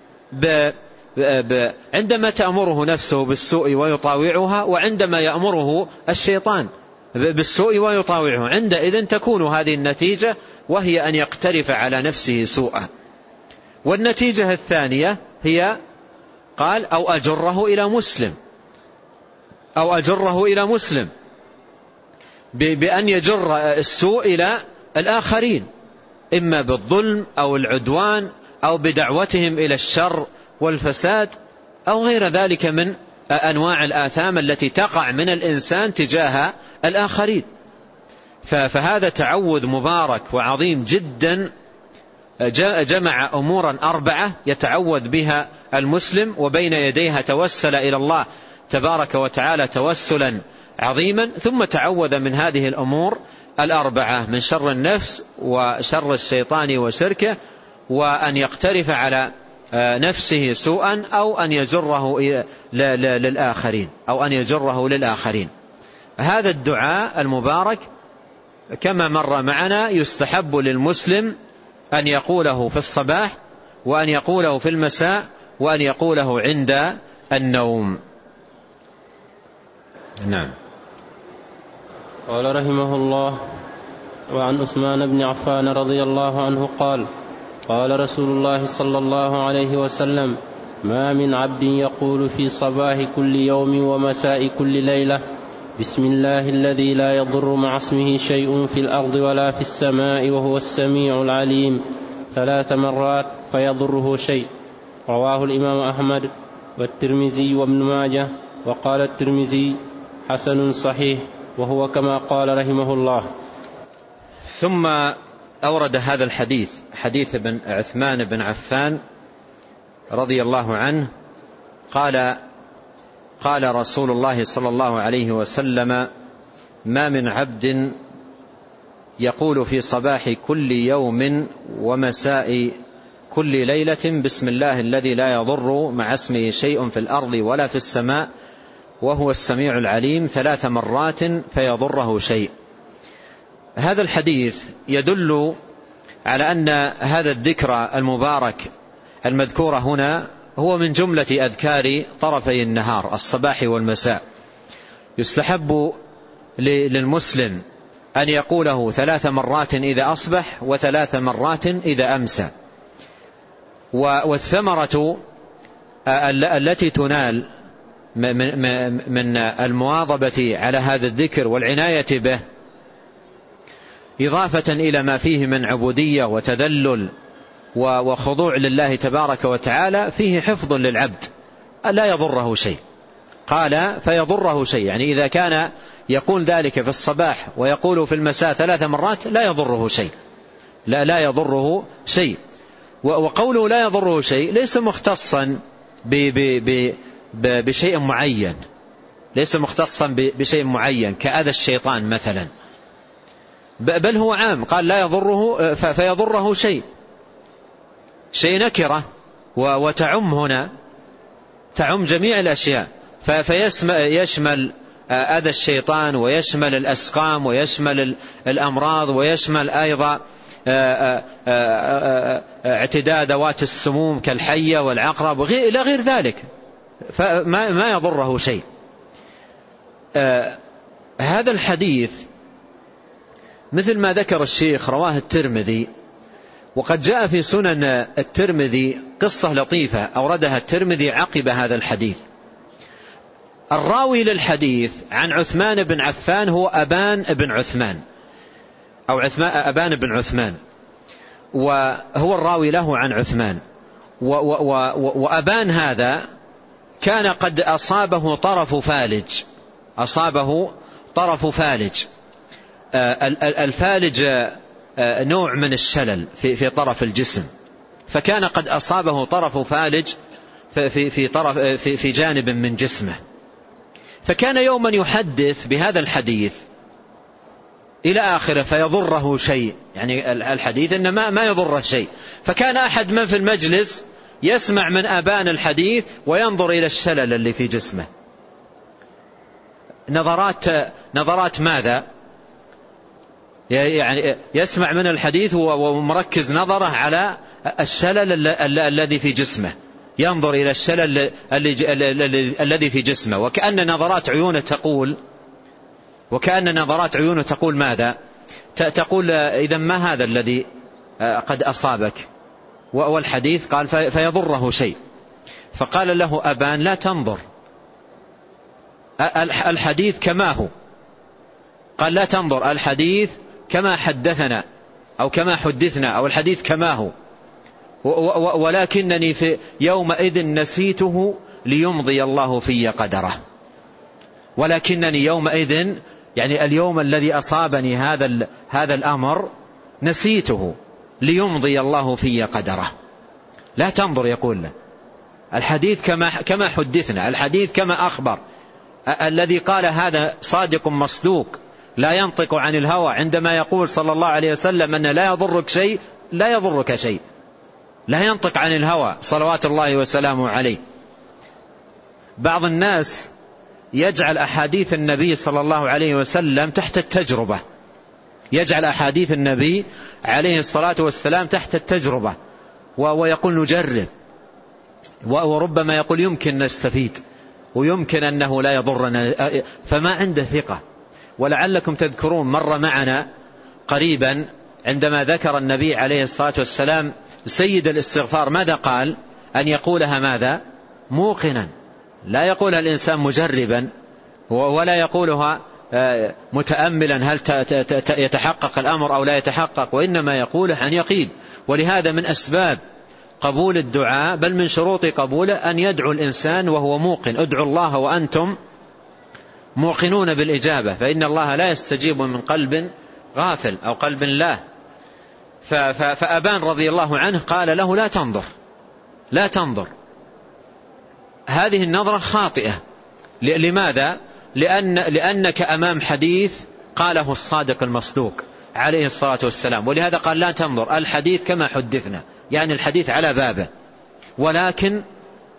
عندما تأمره نفسه بالسوء ويطاوعها، وعندما يأمره الشيطان بالسوء ويطاوعه، عندئذ تكون هذه النتيجة، وهي أن يقترف على نفسه سوءا. والنتيجة الثانية هي قال أو أجره إلى مسلم، أو أجره إلى مسلم، بأن يجر السوء إلى الآخرين، إما بالظلم أو العدوان أو بدعوتهم إلى الشر والفساد أو غير ذلك من أنواع الآثام التي تقع من الإنسان تجاه الآخرين. فهذا تعوذ مبارك وعظيم جدا، جمع أمورا 4 يتعوذ بها المسلم، وبين يديها توسل إلى الله تبارك وتعالى توسلا عظيما، ثم تعوذ من هذه الأمور 4 من شر النفس وشر الشيطان وشركه، وأن يقترف على نفسه سوءا، أو أن يجره للآخرين، أو أن يجره للآخرين. هذا الدعاء المبارك كما مر معنا يستحب للمسلم أن يقوله في الصباح، وأن يقوله في المساء، وأن يقوله عند النوم. نعم. قال رحمه الله: وعن عثمان بن عفان رضي الله عنه قال: قال رسول الله صلى الله عليه وسلم: ما من عبد يقول في صباح كل يوم ومساء كل ليلة بسم الله الذي لا يضر مع اسمه شيء في الأرض ولا في السماء وهو السميع العليم 3 مرات فيضره شيء. رواه الإمام أحمد والترمذي وابن ماجه، وقال الترمذي: حسن صحيح، وهو كما قال رحمه الله. ثم أورد هذا الحديث، حديث ابن عثمان بن عفان رضي الله عنه قال رسول الله صلى الله عليه وسلم: ما من عبد يقول في صباح كل يوم ومساء كل ليلة بسم الله الذي لا يضر مع اسمه شيء في الأرض ولا في السماء وهو السميع العليم 3 مرات فيضره شيء. هذا الحديث يدل على أن هذا الذكر المبارك المذكور هنا هو من جملة أذكار طرفي النهار الصباح والمساء. يستحب للمسلم أن يقوله 3 مرات إذا أصبح و3 مرات إذا أمسى. والثمرة التي تنال من المواظبة على هذا الذكر والعناية به، إضافة إلى ما فيه من عبودية وتذلل وخضوع لله تبارك وتعالى، فيه حفظ للعبد لا يضره شيء. قال فيضره شيء، يعني إذا كان يقول ذلك في الصباح ويقول في المساء 3 مرات لا يضره شيء، لا يضره شيء. وقوله لا يضره شيء ليس مختصا بشيء معين، ليس مختصا بشيء معين كأذى الشيطان مثلا، بل هو عام. قال لا يضره فيضره شيء نكرة، وتعم هنا تعم جميع الأشياء، فيشمل أذى الشيطان ويشمل الأسقام ويشمل الأمراض ويشمل أيضا اعتداء ذوات السموم كالحية والعقرب إلى غير ذلك، فما يضره شيء. هذا الحديث مثل ما ذكر الشيخ رواه الترمذي، وقد جاء في سنن الترمذي قصة لطيفة أوردها الترمذي عقب هذا الحديث. الراوي للحديث عن عثمان بن عفان هو أبان بن عثمان، أو أبان بن عثمان، وهو الراوي له عن عثمان. وأبان هذا كان قد أصابه طرف فالج. الفالج نوع من الشلل في طرف الجسم، فكان قد أصابه طرف فالج في جانب من جسمه، فكان يوما يحدث بهذا الحديث إلى آخره فيضره شيء، يعني الحديث إن ما يضره شيء. فكان أحد من في المجلس يسمع من أبان الحديث وينظر إلى الشلل اللي في جسمه، نظرات ماذا؟ يعني يسمع من الحديث ومركز نظره على الشلل الذي في جسمه، ينظر إلى الشلل الذي في جسمه، وكأن نظرات عيونه تقول ماذا؟ تقول إذا ما هذا الذي قد أصابك؟ والحديث قال فيضره شيء. فقال له أبان لا تنظر، الحديث كما هو. قال لا تنظر، الحديث كما حدثنا أو كما حدثنا، أو الحديث كما هو، ولكنني في يومئذ نسيته ليمضي الله في قدره. ولكنني يومئذ، يعني اليوم الذي أصابني هذا الأمر نسيته ليمضي الله في قدره. لا تنظر، يقول له الحديث كما حدثنا، الحديث كما أخبر. الذي قال هذا صادق مصدوق لا ينطق عن الهوى، عندما يقول صلى الله عليه وسلم أن لا يضرك شيء، لا يضرك شيء، لا ينطق عن الهوى صلوات الله وسلامه عليه. بعض الناس يجعل أحاديث النبي صلى الله عليه وسلم تحت التجربة، يجعل أحاديث النبي عليه الصلاة والسلام تحت التجربة، ويقول نجرب، وربما يقول يمكن نستفيد، ويمكن أنه لا يضرنا، فما عنده ثقة. ولعلكم تذكرون مر معنا قريبا عندما ذكر النبي عليه الصلاة والسلام سيد الاستغفار، ماذا قال؟ أن يقولها ماذا؟ موقنا، لا يقولها الإنسان مجربا، ولا يقولها متأملا هل يتحقق الأمر أو لا يتحقق، وإنما يقولها عن يقين. ولهذا من أسباب قبول الدعاء، بل من شروط قبوله، أن يدعو الإنسان وهو موقن. ادعوا الله وأنتم موقنون بالإجابة، فإن الله لا يستجيب من قلب غافل أو قلب لا. فأبان رضي الله عنه قال له لا تنظر. هذه النظرة خاطئة. لماذا؟ لأنك أمام حديث قاله الصادق المصدوق عليه الصلاة والسلام، ولهذا قال لا تنظر، الحديث كما حدثنا، يعني الحديث على بابه، ولكن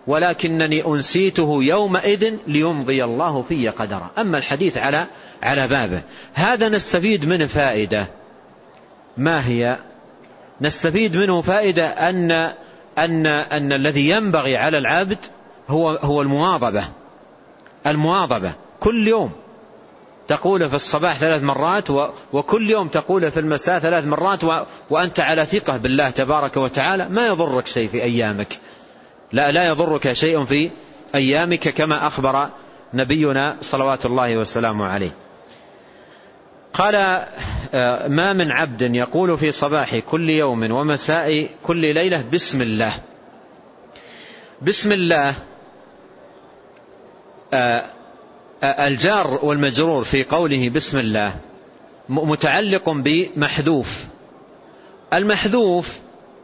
ولكنني أنسيته يومئذ ليمضي الله في قدره. أما الحديث على بابه، هذا نستفيد منه فائدة. ما هي؟ نستفيد منه فائدة أن الذي ينبغي على العبد هو المواظبة. كل يوم تقول في الصباح 3 مرات، وكل يوم تقول في المساء 3 مرات، وأنت على ثقة بالله تبارك وتعالى. ما يضرك شيء في أيامك، لا يضرك شيء في أيامك، كما أخبر نبينا صلوات الله وسلامه عليه. قال: ما من عبد يقول في صباح كل يوم ومساء كل ليلة بسم الله. بسم الله الجار والمجرور في قوله بسم الله متعلق بمحذوف. المحذوف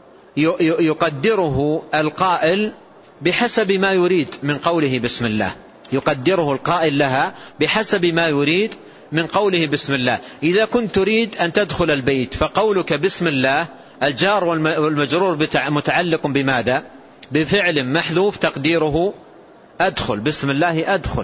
يقدره القائل بحسب ما يريد من قوله بسم الله، يقدره القائل لها بحسب ما يريد من قوله بسم الله. إذا كنت تريد أن تدخل البيت فقولك بسم الله الجار والمجرور متعلق بماذا؟ بفعل محذوف تقديره أدخل، بسم الله أدخل.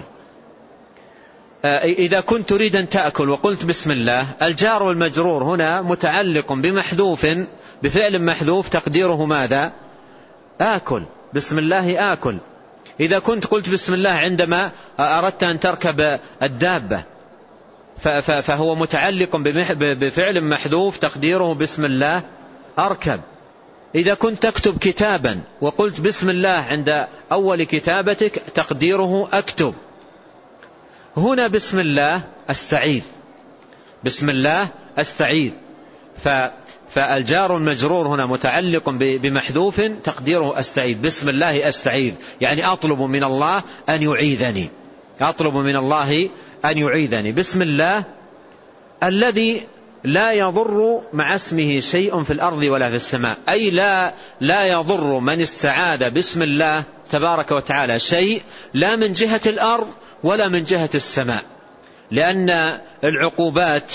إذا كنت تريد أن تأكل وقلت بسم الله، الجار والمجرور هنا متعلق بمحذوف، بفعل محذوف تقديره ماذا؟ آكل، بسم الله آكل. إذا كنت قلت بسم الله عندما أردت أن تركب الدابة فهو متعلق بفعل محذوف تقديره بسم الله أركب. إذا كنت تكتب كتابا وقلت بسم الله عند أول كتابتك تقديره أكتب. هنا بسم الله أستعيذ، بسم الله أستعيذ. فالجار المجرور هنا متعلق بمحذوف تقديره أستعيذ، بسم الله أستعيذ، يعني أطلب من الله أن يعيذني، أطلب من الله أن يعيذني. بسم الله الذي لا يضر مع اسمه شيء في الأرض ولا في السماء، أي لا يضر من استعاذ بسم الله تبارك وتعالى شيء، لا من جهة الأرض ولا من جهة السماء، لأن العقوبات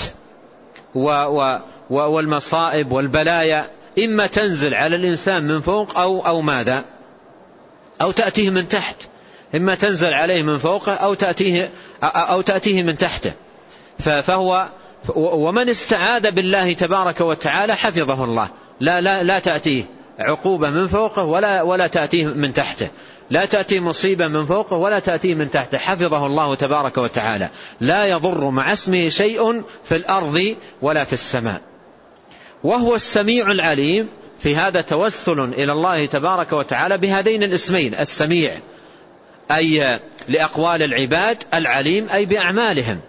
والمصائب والبلايا إما تنزل على الإنسان من فوق أو ماذا؟ أو تأتيه من تحت، إما تنزل عليه من فوقه أو تأتيه من تحته. فهو ومن استعاذ بالله تبارك وتعالى حفظه الله، لا تأتيه عقوبة من فوقه ولا تأتيه من تحته، لا تأتيه مصيبة من فوقه ولا تأتيه من تحته، حفظه الله تبارك وتعالى. لا يضر مع اسمه شيء في الأرض ولا في السماء. وهو السميع العليم. في هذا توسل إلى الله تبارك وتعالى بهذين الاسمين، السميع أي لأقوال العباد، العليم أي بأعمالهم.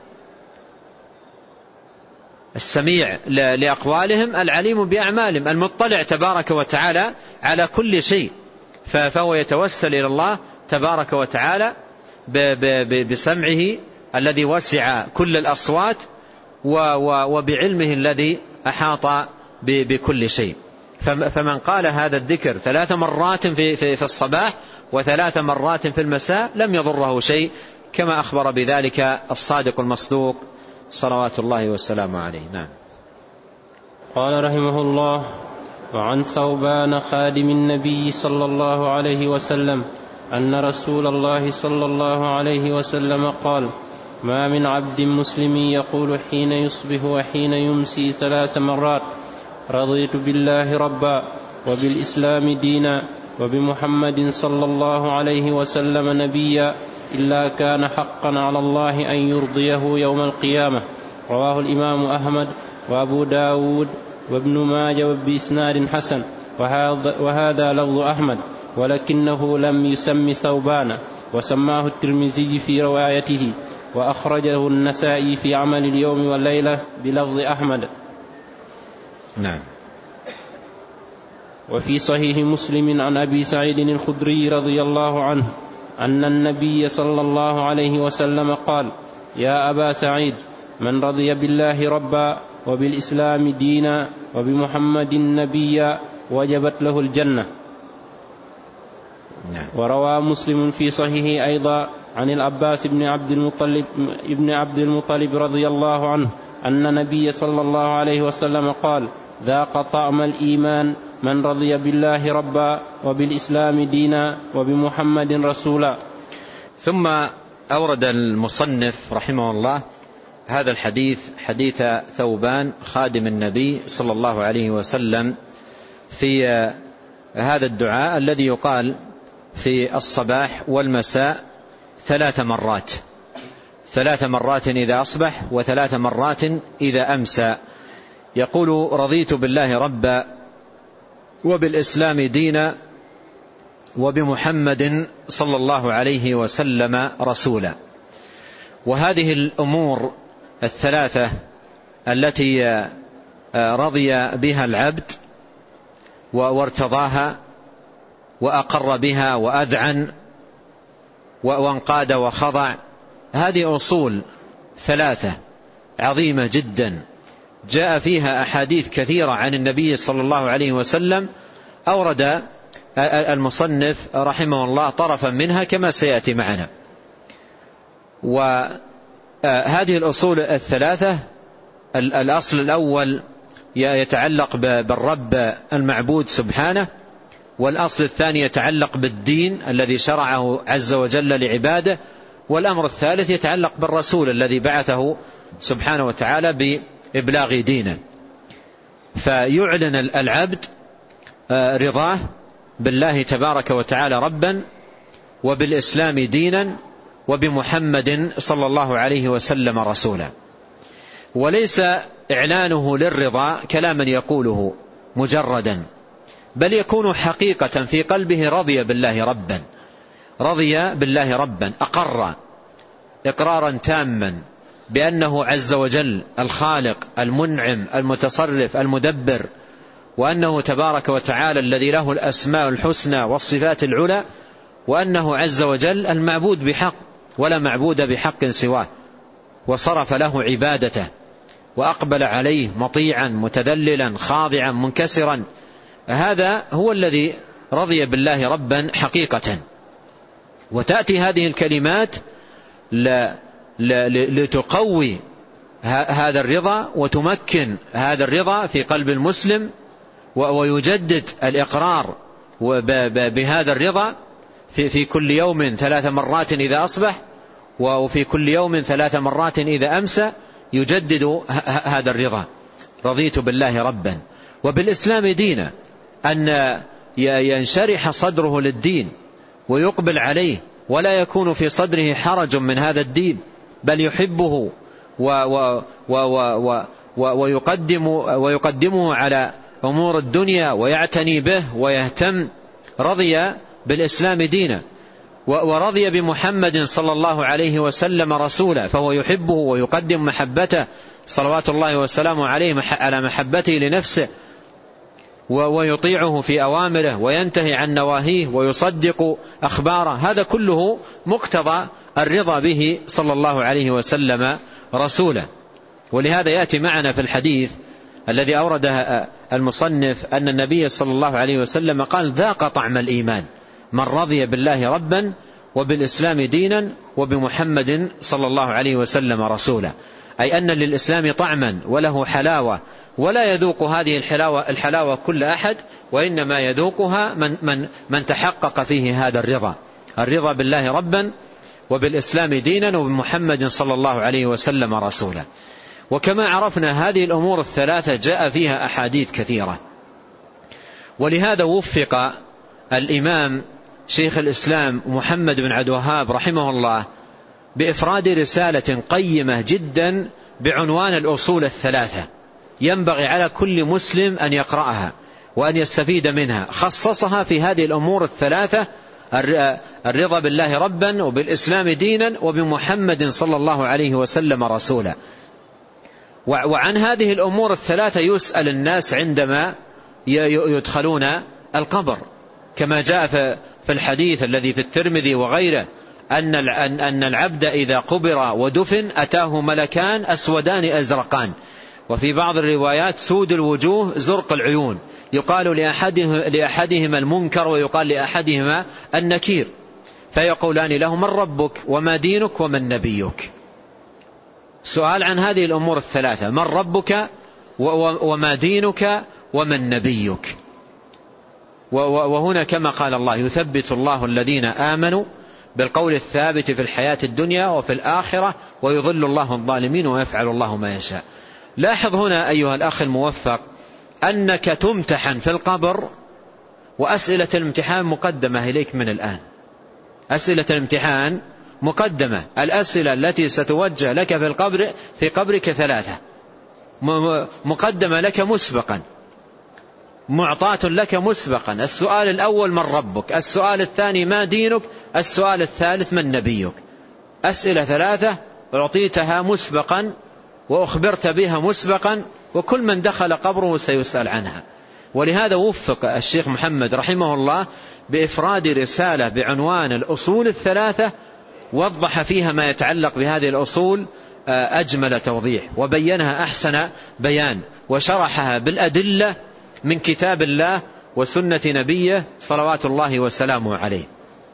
السميع لأقوالهم، العليم بأعمالهم، المطلع تبارك وتعالى على كل شيء. فهو يتوسل إلى الله تبارك وتعالى بسمعه الذي وسع كل الأصوات وبعلمه الذي أحاط بكل شيء. فمن قال هذا الذكر 3 مرات في الصباح و3 مرات في المساء لم يضره شيء، كما أخبر بذلك الصادق المصدوق صلوات الله والسلام عليه. نعم. قال رحمه الله: وعن ثوبان خادم النبي صلى الله عليه وسلم أن رسول الله صلى الله عليه وسلم قال: ما من عبد مسلم يقول حين يصبح وحين يمسي 3 مرات: رضيت بالله ربا وبالإسلام دينا وبمحمد صلى الله عليه وسلم نبيا، إلا كان حقا على الله أن يرضيه يوم القيامة. رواه الإمام أحمد وأبو داود وابن ماجه بإسناد حسن، وهذا لفظ أحمد، ولكنه لم يسم ثوبان، وسماه الترمذي في روايته، وأخرجه النسائي في عمل اليوم والليلة بلفظ أحمد. نعم. وفي صحيح مسلم عن أبي سعيد الخدري رضي الله عنه أن النبي صلى الله عليه وسلم قال: يا أبا سعيد، من رضي بالله ربا وبالإسلام دينا وبمحمد نبيا وجبت له الجنة. وروى مسلم في صحيحه أيضا عن العباس بن عبد المطلب رضي الله عنه أن النبي صلى الله عليه وسلم قال: ذاق طعم الإيمان من رضي بالله ربا وبالإسلام دينا وبمحمد رسولا. ثم أورد المصنف رحمه الله هذا الحديث، حديث ثوبان خادم النبي صلى الله عليه وسلم، في هذا الدعاء الذي يقال في الصباح والمساء 3 مرات، 3 مرات إذا أصبح و3 مرات إذا أمسى. يقول: رضيت بالله ربا وبالإسلام دينا وبمحمد صلى الله عليه وسلم رسولا. وهذه الأمور ال3 التي رضي بها العبد وارتضاها وأقر بها وأذعن وانقاد وخضع، هذه أصول 3 عظيمة جدا جاء فيها أحاديث كثيرة عن النبي صلى الله عليه وسلم، أورد المصنف رحمه الله طرفا منها كما سيأتي معنا. وهذه الأصول ال3، الأصل الأول يتعلق بالرب المعبود سبحانه، والأصل الثاني يتعلق بالدين الذي شرعه عز وجل لعباده، والأمر الثالث يتعلق بالرسول الذي بعثه سبحانه وتعالى بإبلاغ دينه. فيعلن العبد رضاه بالله تبارك وتعالى ربا، وبالإسلام دينا، وبمحمد صلى الله عليه وسلم رسولا. وليس إعلانه للرضا كلاما يقوله مجردا، بل يكون حقيقة في قلبه. رضي بالله ربا، رضي بالله ربا، أقر إقرارا تاما بأنه عز وجل الخالق المنعم المتصرف المدبر، وأنه تبارك وتعالى الذي له الأسماء الحسنى والصفات العلى، وأنه عز وجل المعبود بحق ولا معبود بحق سواه، وصرف له عبادته وأقبل عليه مطيعا متذللا خاضعا منكسرا. هذا هو الذي رضي بالله ربا حقيقة. وتأتي هذه الكلمات لتقوي هذا الرضا وتمكن هذا الرضا في قلب المسلم، ويجدد الإقرار بهذا الرضا في كل يوم 3 مرات إذا أصبح، وفي كل يوم 3 مرات إذا أمسى، يجدد هذا الرضا. رضيت بالله ربا وبالإسلام دينا، أن ينشرح صدره للدين ويقبل عليه، ولا يكون في صدره حرج من هذا الدين، بل يحبه ويقدمه على أمور الدنيا ويعتني به ويهتم. رضي بالإسلام دينا، ورضي بمحمد صلى الله عليه وسلم رسولا، فهو يحبه ويقدم محبته صلوات الله وسلامه عليه على محبته لنفسه، ويطيعه في أوامره وينتهي عن نواهيه ويصدق أخباره. هذا كله مقتضى الرضا به صلى الله عليه وسلم رسولا. ولهذا يأتي معنا في الحديث الذي أورده المصنف أن النبي صلى الله عليه وسلم قال: ذاق طعم الإيمان من رضي بالله ربا وبالإسلام دينا وبمحمد صلى الله عليه وسلم رسولا. أي أن للإسلام طعما وله حلاوة، ولا يذوق هذه الحلاوة كل أحد، وإنما يذوقها من تحقق فيه هذا الرضا بالله ربا وبالإسلام دينا وبمحمد صلى الله عليه وسلم رسولا. وكما عرفنا هذه الأمور ال3 جاء فيها أحاديث كثيرة، ولهذا وفق الإمام شيخ الإسلام محمد بن عبد الوهاب رحمه الله بإفراد رسالة قيمة جدا بعنوان الأصول ال3. ينبغي على كل مسلم أن يقرأها وأن يستفيد منها. خصصها في هذه الأمور ال3: الرضا بالله ربا وبالإسلام دينا وبمحمد صلى الله عليه وسلم رسولا. وعن هذه الأمور ال3 يسأل الناس عندما يدخلون القبر، كما جاء في الحديث الذي في الترمذي وغيره أن العبد إذا قبر ودفن أتاه ملكان أسودان أزرقان، وفي بعض الروايات سود الوجوه زرق العيون، يقال لأحدهما المنكر ويقال لأحدهما النكير، فيقولان له: من ربك وما دينك ومن نبيك؟ سؤال عن هذه الأمور ال3: من ربك وما دينك ومن نبيك؟ وهنا كما قال الله يثبت الله الذين آمنوا بالقول الثابت في الحياة الدنيا وفي الآخرة ويضل الله الظالمين ويفعل الله ما يشاء. لاحظ هنا أيها الأخ الموفق أنك تمتحن في القبر، وأسئلة الامتحان مقدمة إليك من الآن. أسئلة الامتحان مقدمة، الأسئلة التي ستوجه لك في قبرك 3 مقدمة لك مسبقا، معطاة لك مسبقا. السؤال الأول من ربك، السؤال الثاني ما دينك، السؤال الثالث من نبيك. أسئلة 3 أعطيتها مسبقا وأخبرت بها مسبقا، وكل من دخل قبره سيسأل عنها. ولهذا وفق الشيخ محمد رحمه الله بإفراد رسالة بعنوان الأصول 3، وضح فيها ما يتعلق بهذه الأصول أجمل توضيح، وبينها أحسن بيان، وشرحها بالأدلة من كتاب الله وسنة نبيه صلوات الله وسلامه عليه.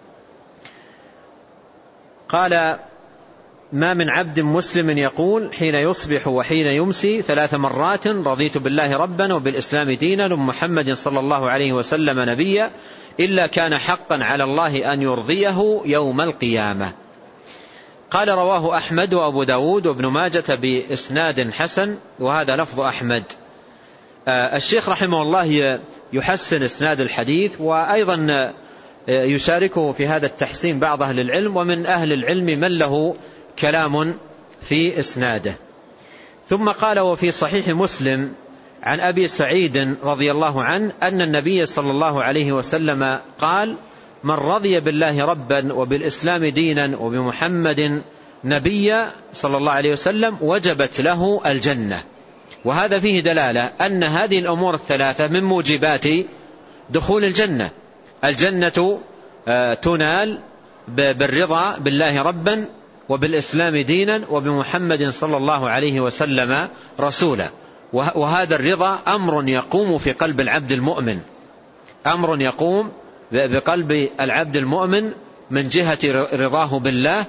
قال: ما من عبد مسلم يقول حين يصبح وحين يمسي 3 مرات رضيت بالله ربا وبالإسلام دينا ومحمد صلى الله عليه وسلم نبيا إلا كان حقا على الله أن يرضيه يوم القيامة. قال: رواه أحمد وأبو داود وابن ماجة بإسناد حسن، وهذا لفظ أحمد. الشيخ رحمه الله يحسن إسناد الحديث، وأيضا يشاركه في هذا التحسين بعض أهل العلم، ومن أهل العلم من له كلام في إسناده. ثم قال: وفي صحيح مسلم عن أبي سعيد رضي الله عنه أن النبي صلى الله عليه وسلم قال: من رضي بالله ربا وبالإسلام دينا وبمحمد نبيا صلى الله عليه وسلم وجبت له الجنة. وهذا فيه دلالة أن هذه الأمور 3 من موجبات دخول الجنة. الجنة تنال بالرضا بالله ربا وبالإسلام دينا وبمحمد صلى الله عليه وسلم رسولا. وهذا الرضا أمر يقوم في قلب العبد المؤمن، أمر يقوم بقلب العبد المؤمن من جهة رضاه بالله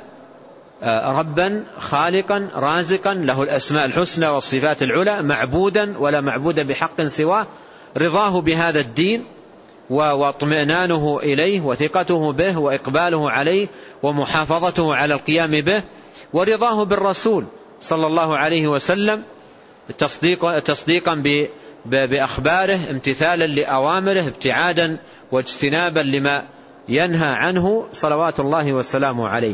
ربا خالقا رازقا له الأسماء الحسنى والصفات العلى، معبودا ولا معبود بحق سواه، رضاه بهذا الدين واطمئنانه إليه وثقته به وإقباله عليه ومحافظته على القيام به، ورضاه بالرسول صلى الله عليه وسلم تصديقا بأخباره، امتثالا لأوامره، ابتعادا واجتنابا لما ينهى عنه صلوات الله وسلامه عليه.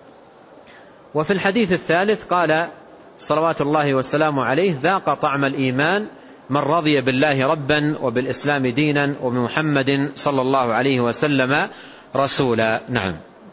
وفي الحديث الثالث قال صلوات الله وسلامه عليه: ذاق طعم الإيمان من رضي بالله ربا وبالإسلام دينا وبمحمد صلى الله عليه وسلم رسولا. نعم.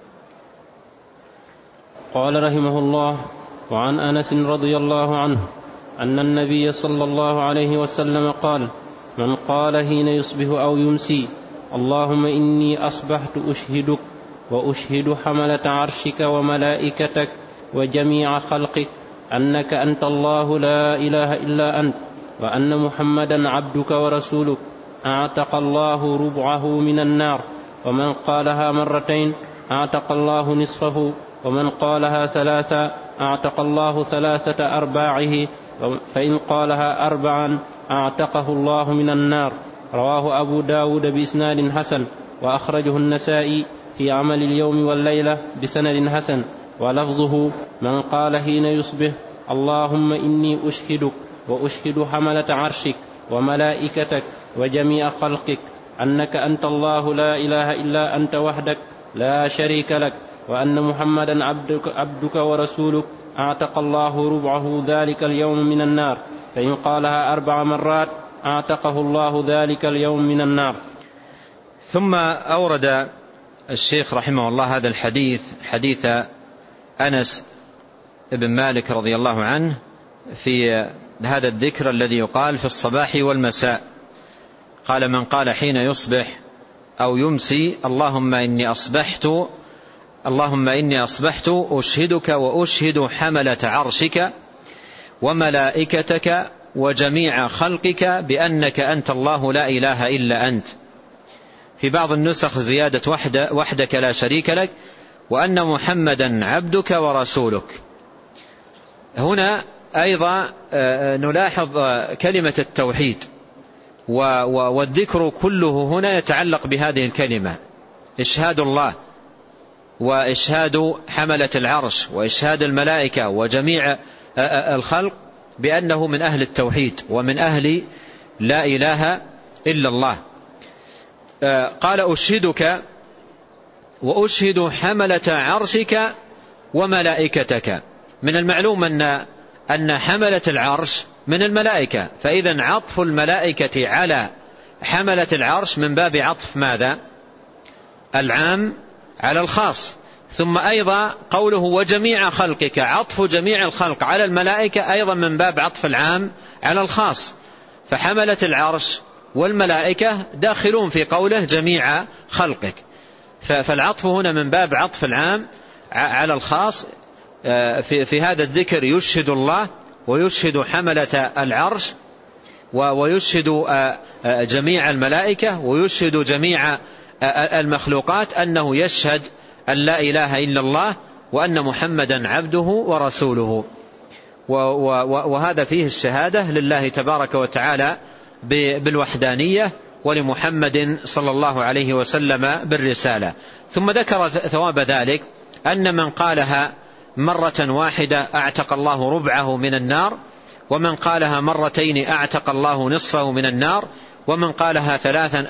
قال رحمه الله: وعن أنس رضي الله عنه أن النبي صلى الله عليه وسلم قال: من قال حين يصبح أو يمسي اللهم إني أصبحت أشهدك وأشهد حملة عرشك وملائكتك وجميع خلقك أنك أنت الله لا إله إلا أنت، وأن محمدا عبدك ورسولك، أعتق الله ربعه من النار. ومن قالها 2 أعتق الله نصفه، ومن قالها 3 أعتق الله 3 أرباعه، فإن قالها 4 أعتقه الله من النار. رواه أبو داود بإسناد حسن، وأخرجه النسائي في عمل اليوم والليلة بسند حسن، ولفظه: من قال حين يصبح اللهم إني أشهدك وأشهد حملة عرشك وملائكتك وجميع خلقك أنك أنت الله لا إله إلا أنت وحدك لا شريك لك، وأن محمدا عبدك ورسولك، أعتق الله ربعه ذلك اليوم من النار. فإن قالها 4 مرات أعتقه الله ذلك اليوم من النار. ثم أورد الشيخ رحمه الله هذا الحديث، حديث أنس بن مالك رضي الله عنه، في هذا الذكر الذي يقال في الصباح والمساء. قال: من قال حين يصبح أو يمسي اللهم إني أصبحت أشهدك وأشهد حملة عرشك وملائكتك وجميع خلقك بأنك أنت الله لا إله إلا أنت. في بعض النسخ زيادة وحدك لا شريك لك، وأن محمدا عبدك ورسولك. هنا أيضا نلاحظ كلمة التوحيد، والذكر كله هنا يتعلق بهذه الكلمة: إشهاد الله وإشهاد حملة العرش وإشهاد الملائكة وجميع الخلق بأنه من أهل التوحيد ومن أهل لا إله إلا الله. قال: أشهدك وأشهد حملة عرشك وملائكتك. من المعلوم أن حملة العرش من الملائكة، فإذا عطف الملائكة على حملة العرش من باب عطف ماذا؟ العام على الخاص. ثم أيضا قوله وجميع خلقك، عطف جميع الخلق على الملائكة أيضا من باب عطف العام على الخاص، فحملة العرش والملائكة داخلون في قوله جميع خلقك. فالعطف هنا من باب عطف العام على الخاص. في هذا الذكر يشهد الله ويشهد حملة العرش ويشهد جميع الملائكة ويشهد جميع المخلوقات أنه يشهد أن لا إله إلا الله وأن محمدا عبده ورسوله. وهذا فيه الشهادة لله تبارك وتعالى بالوحدانية ولمحمد صلى الله عليه وسلم بالرسالة. ثم ذكر ثواب ذلك أن من قالها مرة واحدة أعتق الله ربعه من النار، ومن قالها مرتين أعتق الله نصفه من النار، ومن قالها ثلاثا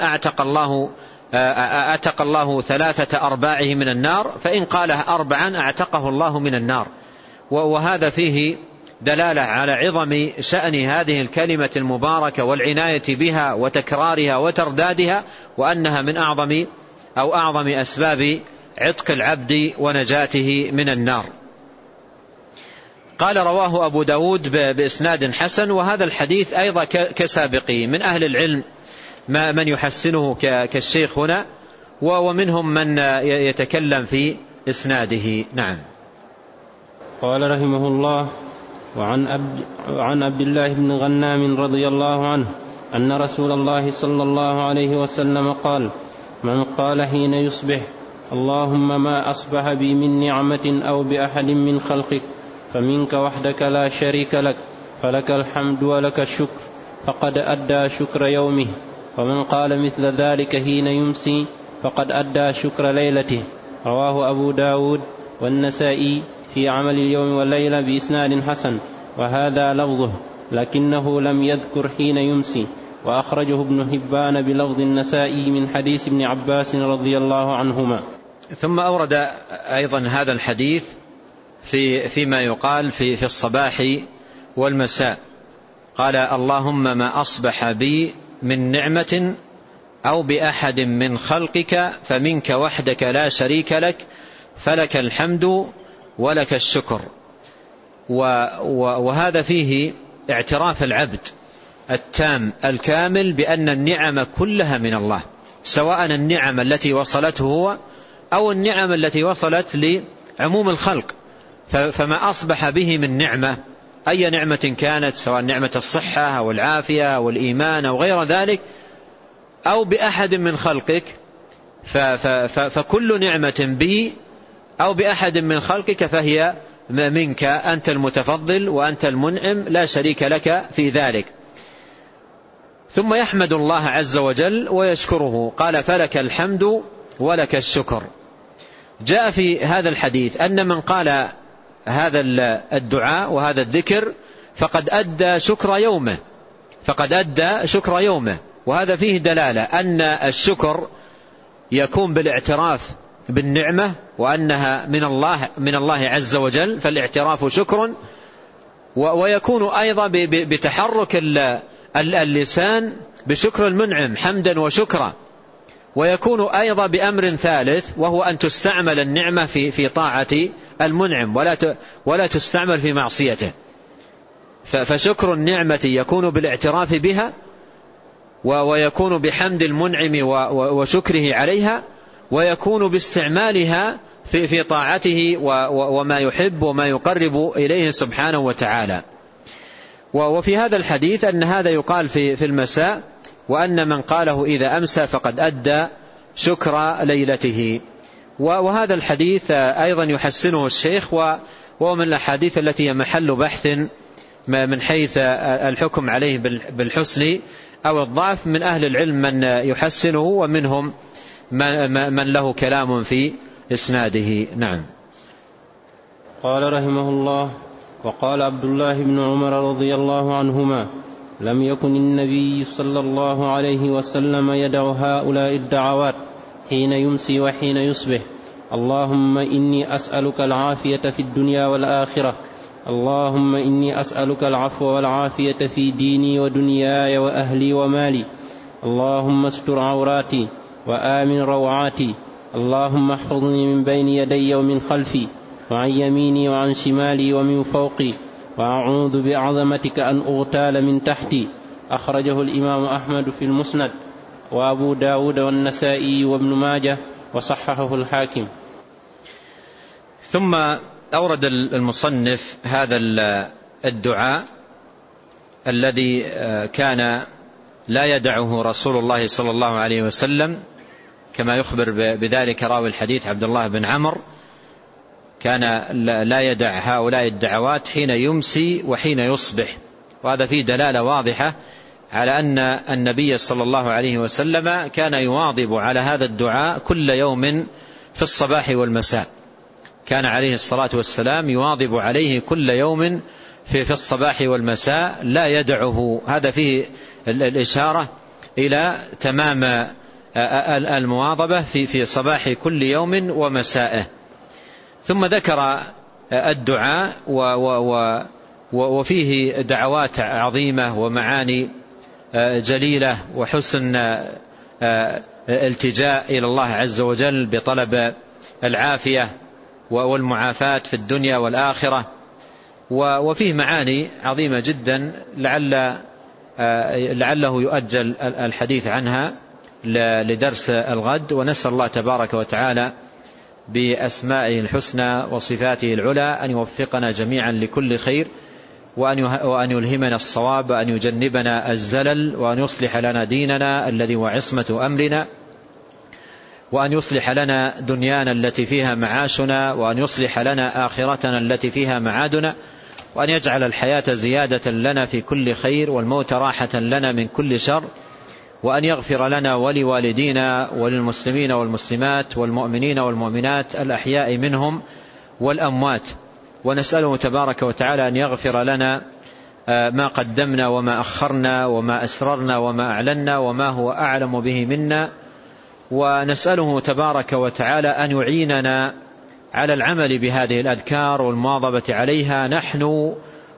أعتق الله 3/4 من النار، فإن قالها 4 أعتقه الله من النار. وهذا فيه دلالة على عظم شأن هذه الكلمة المباركة والعناية بها وتكرارها وتردادها، وأنها من أعظم أسباب عتق العبد ونجاته من النار. قال: رواه أبو داود بإسناد حسن. وهذا الحديث أيضا كسابقه من أهل العلم من يحسنه كالشيخ هنا، ومنهم من يتكلم في إسناده. نعم. قال رحمه الله: وعن عبد الله بن غنام رضي الله عنه أن رسول الله صلى الله عليه وسلم قال: من قال حين يصبح: اللهم ما أصبح بي من نعمة أو بأحد من خلقك فمنك وحدك لا شريك لك، فلك الحمد ولك الشكر، فقد أدى شكر يومه. ومن قال مثل ذلك حين يمسي فقد أدى شكر ليلته. رواه أبو داود والنسائي في عمل اليوم والليلة بإسناد حسن، وهذا لفظه، لكنه لم يذكر حين يمسي، وأخرجه ابن حبان بلفظ النسائي من حديث ابن عباس رضي الله عنهما. ثم أورد أيضا هذا الحديث فيما يقال في الصباح والمساء. قال: اللهم ما أصبح بي من نعمة أو بأحد من خلقك فمنك وحدك لا شريك لك، فلك الحمد ولك الشكر. وهذا فيه اعتراف العبد التام الكامل بأن النعم كلها من الله، سواء النعم التي وصلته هو أو النعم التي وصلت لعموم الخلق. فما أصبح به من نعمة، أي نعمة كانت، سواء نعمة الصحة أو العافية أو الإيمان أو غير ذلك، أو بأحد من خلقك، فكل نعمة بي أو بأحد من خلقك فهي منك، أنت المتفضل وأنت المنعم لا شريك لك في ذلك. ثم يحمد الله عز وجل ويشكره. قال: فلك الحمد ولك الشكر. جاء في هذا الحديث أن من قال هذا الدعاء وهذا الذكر فقد أدى شكر يومه. وهذا فيه دلالة أن الشكر يكون بالاعتراف بالنعمة وأنها من الله عز وجل، فالاعتراف شكر. ويكون أيضا بتحرك اللسان بشكر المنعم حمدا وشكرا. ويكون أيضا بأمر ثالث، وهو أن تستعمل النعمة في طاعة المنعم ولا تستعمل في معصيته. فشكر النعمة يكون بالاعتراف بها، ويكون بحمد المنعم وشكره عليها، ويكون باستعمالها في طاعته وما يحب وما يقرب إليه سبحانه وتعالى. وفي هذا الحديث أن هذا يقال في المساء، وأن من قاله إذا أمسى فقد أدى شكر ليلته. وهذا الحديث أيضا يحسنه الشيخ، وهو من الأحاديث التي هي محل بحث من حيث الحكم عليه بالحسن أو الضعف من أهل العلم من يحسنه ومنهم من له كلام في إسناده. نعم. قال رحمه الله: وقال عبد الله بن عمر رضي الله عنهما: لم يكن النبي صلى الله عليه وسلم يدع هؤلاء الدعوات حين يمسي وحين يصبح: اللهم إني أسألك العافية في الدنيا والآخرة، اللهم إني أسألك العفو والعافية في ديني ودنياي وأهلي ومالي، اللهم استر عوراتي وآمن روعاتي، اللهم احفظني من بين يدي ومن خلفي وعن يميني وعن شمالي ومن فوقي، وأعوذ بعظمتك أن أغتال من تحتي. أخرجه الإمام أحمد في المسند، وأبو داود والنسائي وابن ماجه، وصححه الحاكم. ثم أورد المصنف هذا الدعاء الذي كان لا يدعه رسول الله صلى الله عليه وسلم، كما يخبر بذلك راوي الحديث عبد الله بن عمرو، كان لا يدع هؤلاء الدعوات حين يمسي وحين يصبح. وهذا فيه دلالة واضحة على أن النبي صلى الله عليه وسلم كان يواظب على هذا الدعاء كل يوم في الصباح والمساء. كان عليه الصلاة والسلام يواظب عليه كل يوم في الصباح والمساء لا يدعه. هذا فيه الإشارة إلى تمام المواظبة في صباح كل يوم ومسائه. ثم ذكر الدعاء وفيه دعوات عظيمة ومعاني جليلة وحسن التجاء إلى الله عز وجل بطلب العافية والمعافاة في الدنيا والآخرة. وفيه معاني عظيمة جدا لعله يؤجل الحديث عنها لدرس الغد. ونسأل الله تبارك وتعالى بأسمائه الحسنى وصفاته العلى أن يوفقنا جميعا لكل خير، وأن يلهمنا الصواب، وأن يجنبنا الزلل، وأن يصلح لنا ديننا الذي هو عصمة أمرنا، وأن يصلح لنا دنيانا التي فيها معاشنا، وأن يصلح لنا آخرتنا التي فيها معادنا، وأن يجعل الحياة زيادة لنا في كل خير والموت راحة لنا من كل شر، وأن يغفر لنا ولوالدينا وللمسلمين والمسلمات والمؤمنين والمؤمنات الأحياء منهم والأموات. ونسأله تبارك وتعالى أن يغفر لنا ما قدمنا وما أخرنا وما أسررنا وما أعلنا وما هو أعلم به منا. ونسأله تبارك وتعالى أن يعيننا على العمل بهذه الأذكار والمواظبة عليها نحن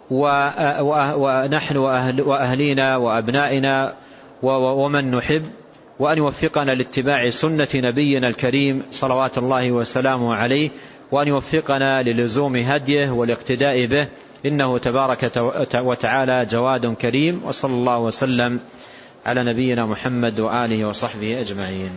وأهلينا وأبنائنا ومن نحب، وأن يوفقنا لاتباع سنة نبينا الكريم صلوات الله وسلامه عليه، وأن يوفقنا للزوم هديه والاقتداء به، إنه تبارك وتعالى جواد كريم. وصلى الله وسلم على نبينا محمد وآله وصحبه أجمعين.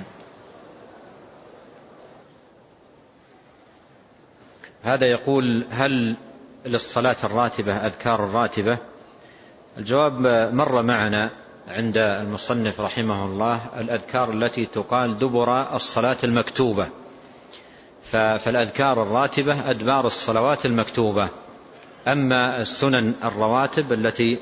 هذا يقول: هل للصلاة الراتبة أذكار الراتبة؟ الجواب مر معنا عند المصنف رحمه الله الأذكار التي تقال دبر الصلاة المكتوبة، فالأذكار الراتبة أدبار الصلوات المكتوبة. أما السنن الرواتب التي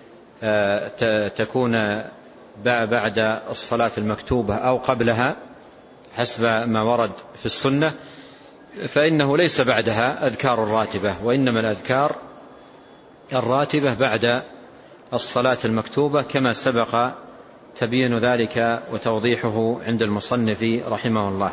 تكون بعد الصلاة المكتوبة أو قبلها حسب ما ورد في السنة، فإنه ليس بعدها أذكار الراتبة، وإنما الأذكار الراتبة بعد الصلاة المكتوبة، كما سبق تبيين ذلك وتوضيحه عند المصنف رحمه الله.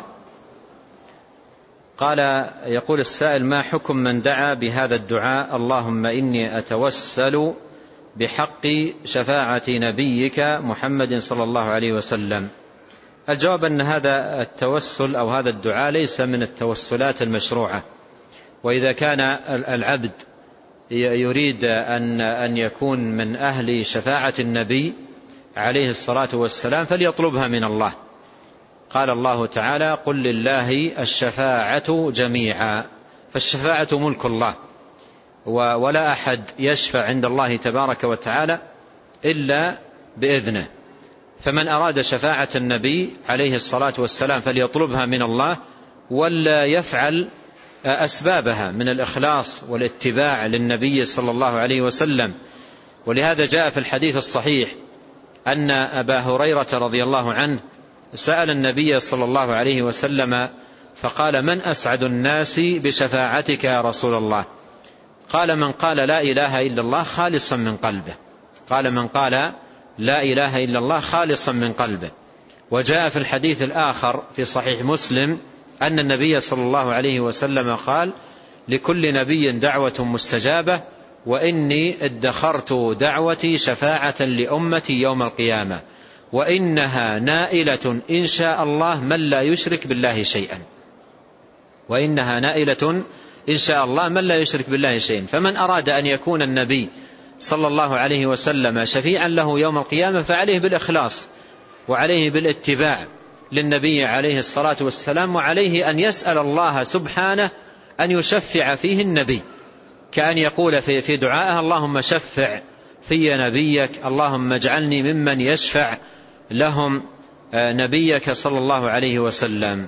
قال: يقول السائل: ما حكم من دعا بهذا الدعاء: اللهم إني أتوسل بحق شفاعة نبيك محمد صلى الله عليه وسلم؟ الجواب أن هذا التوسل أو هذا الدعاء ليس من التوسلات المشروعة. وإذا كان العبد يريد أن يكون من أهل شفاعة النبي عليه الصلاة والسلام فليطلبها من الله. قال الله تعالى: قل لله الشفاعة جميعا. فالشفاعة ملك الله، ولا أحد يشفع عند الله تبارك وتعالى إلا بإذنه. فمن أراد شفاعة النبي عليه الصلاة والسلام فليطلبها من الله، ولا يفعل أسبابها من الإخلاص والاتباع للنبي صلى الله عليه وسلم. ولهذا جاء في الحديث الصحيح أن أبا هريرة رضي الله عنه سأل النبي صلى الله عليه وسلم فقال: من أسعد الناس بشفاعتك يا رسول الله؟ قال: من قال لا إله إلا الله خالصا من قلبه. قال: من قال لا إله إلا الله خالصا من قلبه. وجاء في الحديث الآخر في صحيح مسلم أن النبي صلى الله عليه وسلم قال: لكل نبي دعوة مستجابة، وإني ادخرت دعوتي شفاعة لأمتي يوم القيامة، وإنها نائلة إن شاء الله من لا يشرك بالله شيئا. وإنها نائلة إن شاء الله من لا يشرك بالله شيئا. فمن أراد أن يكون النبي صلى الله عليه وسلم شفيعا له يوم القيامة فعليه بالإخلاص، وعليه بالاتباع للنبي عليه الصلاة والسلام، وعليه أن يسأل الله سبحانه أن يشفع فيه النبي، كأن يقول في دعائه: اللهم شفع في نبيك، اللهم اجعلني ممن يشفع لهم نبيك صلى الله عليه وسلم.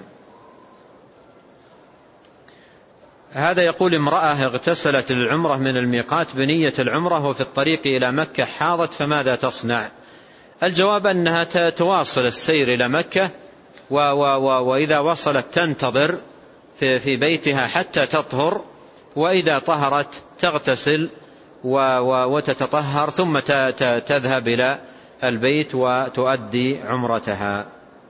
هذا يقول: امرأة اغتسلت للعمرة من الميقات بنية العمرة وفي الطريق إلى مكة حاضت، فماذا تصنع؟ الجواب أنها تواصل السير إلى مكة، وإذا وصلت تنتظر في بيتها حتى تطهر، وإذا طهرت تغتسل وتتطهر ثم تذهب إلى البيت وتؤدي عمرتها.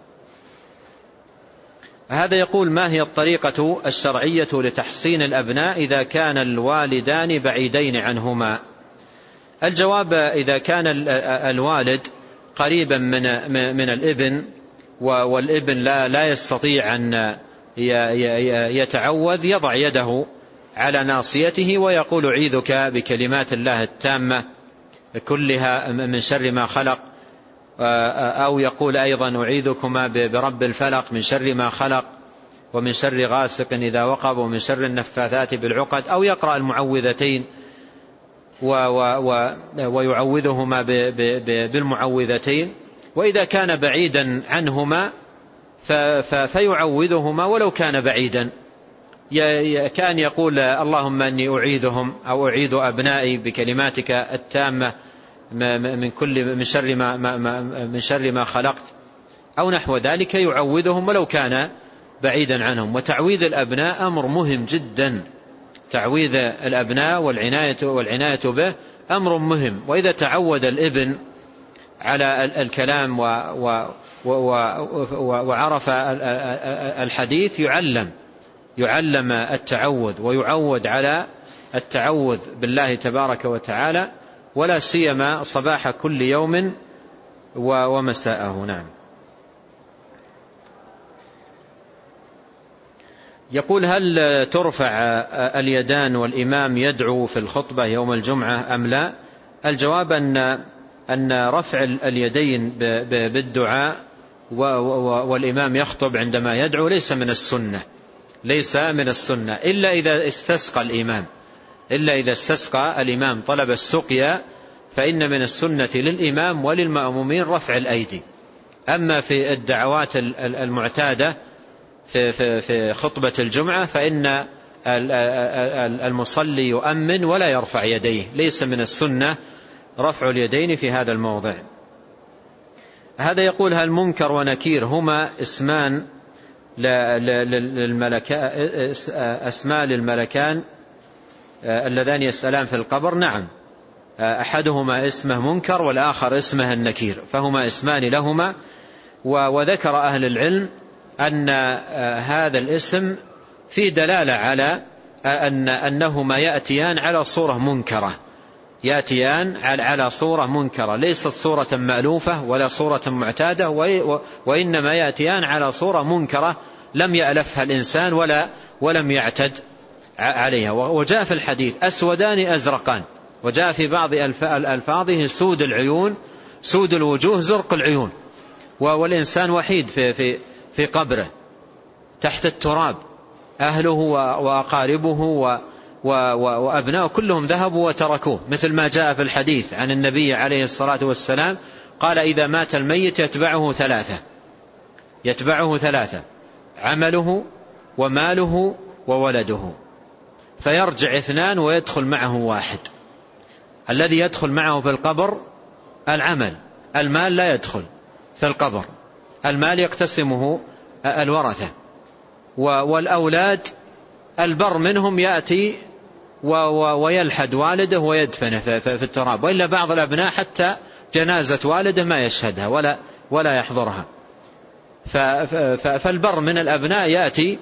هذا يقول: ما هي الطريقة الشرعية لتحصين الأبناء إذا كان الوالدان بعيدين عنهما؟ الجواب: إذا كان الوالد قريبا من الابن، والابن لا يستطيع أن يتعوذ، يضع يده على ناصيته ويقول: أعيذك بكلمات الله التامة كلها من شر ما خلق، أو يقول أيضا: أعيذكما برب الفلق من شر ما خلق، ومن شر غاسق إذا وقب، ومن شر النفاثات بالعقد، أو يقرأ المعوذتين ويعوذهما بالمعوذتين. وإذا كان بعيدا عنهما فيعوذهما ولو كان بعيدا، كان يقول: اللهم أني أعيذهم، أو أعيذ أبنائي بكلماتك التامة من شر ما خلقت، أو نحو ذلك، يعوذهم ولو كان بعيدا عنهم. وتعويذ الأبناء أمر مهم جدا، تعويذ الأبناء والعناية به أمر مهم. وإذا تعود الابن على الكلام وعرف الحديث يعلم التعوذ، ويعود على التعوذ بالله تبارك وتعالى، ولا سيما صباح كل يوم ومساءه. نعم. يقول: هل ترفع اليدان والإمام يدعو في الخطبة يوم الجمعة أم لا؟ الجواب أن رفع اليدين بالدعاء والإمام يخطب عندما يدعو ليس من السنة، إلا إذا استسقى الإمام طلب السقيا، فإن من السنة للإمام وللمأمومين رفع الأيدي. أما في الدعوات المعتادة في خطبة الجمعة فإن المصلي يؤمن ولا يرفع يديه، ليس من السنة رفع اليدين في هذا الموضع. هذا يقول: هل منكر ونكير هما اسمان أسماء للملكان اللذان يسألان في القبر؟ نعم، أحدهما اسمه منكر والآخر اسمه النكير، فهما اسمان لهما. وذكر أهل العلم أن هذا الاسم في دلالة على أنهما يأتيان على صورة منكرة، ليست صورة مألوفة ولا صورة معتادة، وإنما يأتيان على صورة منكرة لم يألفها الإنسان ولم يعتد عليها. وجاء في الحديث: أسودان أزرقان، وجاء في بعض ألفاظه: سود العيون، سود الوجوه، زرق العيون. والإنسان وحيد في قبره تحت التراب، أهله وأقاربه وأبناءه كلهم ذهبوا وتركوه، مثل ما جاء في الحديث عن النبي عليه الصلاة والسلام قال: إذا مات الميت يتبعه ثلاثة: عمله وماله وولده، فيرجع 2 ويدخل معه 1. الذي يدخل معه في القبر العمل، المال لا يدخل في القبر، المال يقتسمه الورثة، والأولاد البر منهم يأتي ويلحد والده ويدفنه في التراب، وإلا بعض الأبناء حتى جنازة والده ما يشهدها ولا يحضرها. فالبر من الأبناء يأتي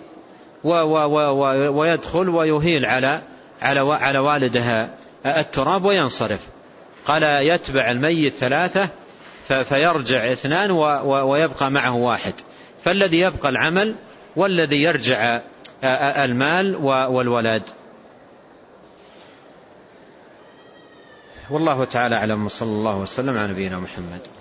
ويدخل ويهيل على والدها التراب وينصرف. قال يتبع الميت 3 فيرجع 2 ويبقى معه 1، فالذي يبقى العمل والذي يرجع المال والولد. والله تعالى أعلم، صلى الله وسلم على نبينا محمد.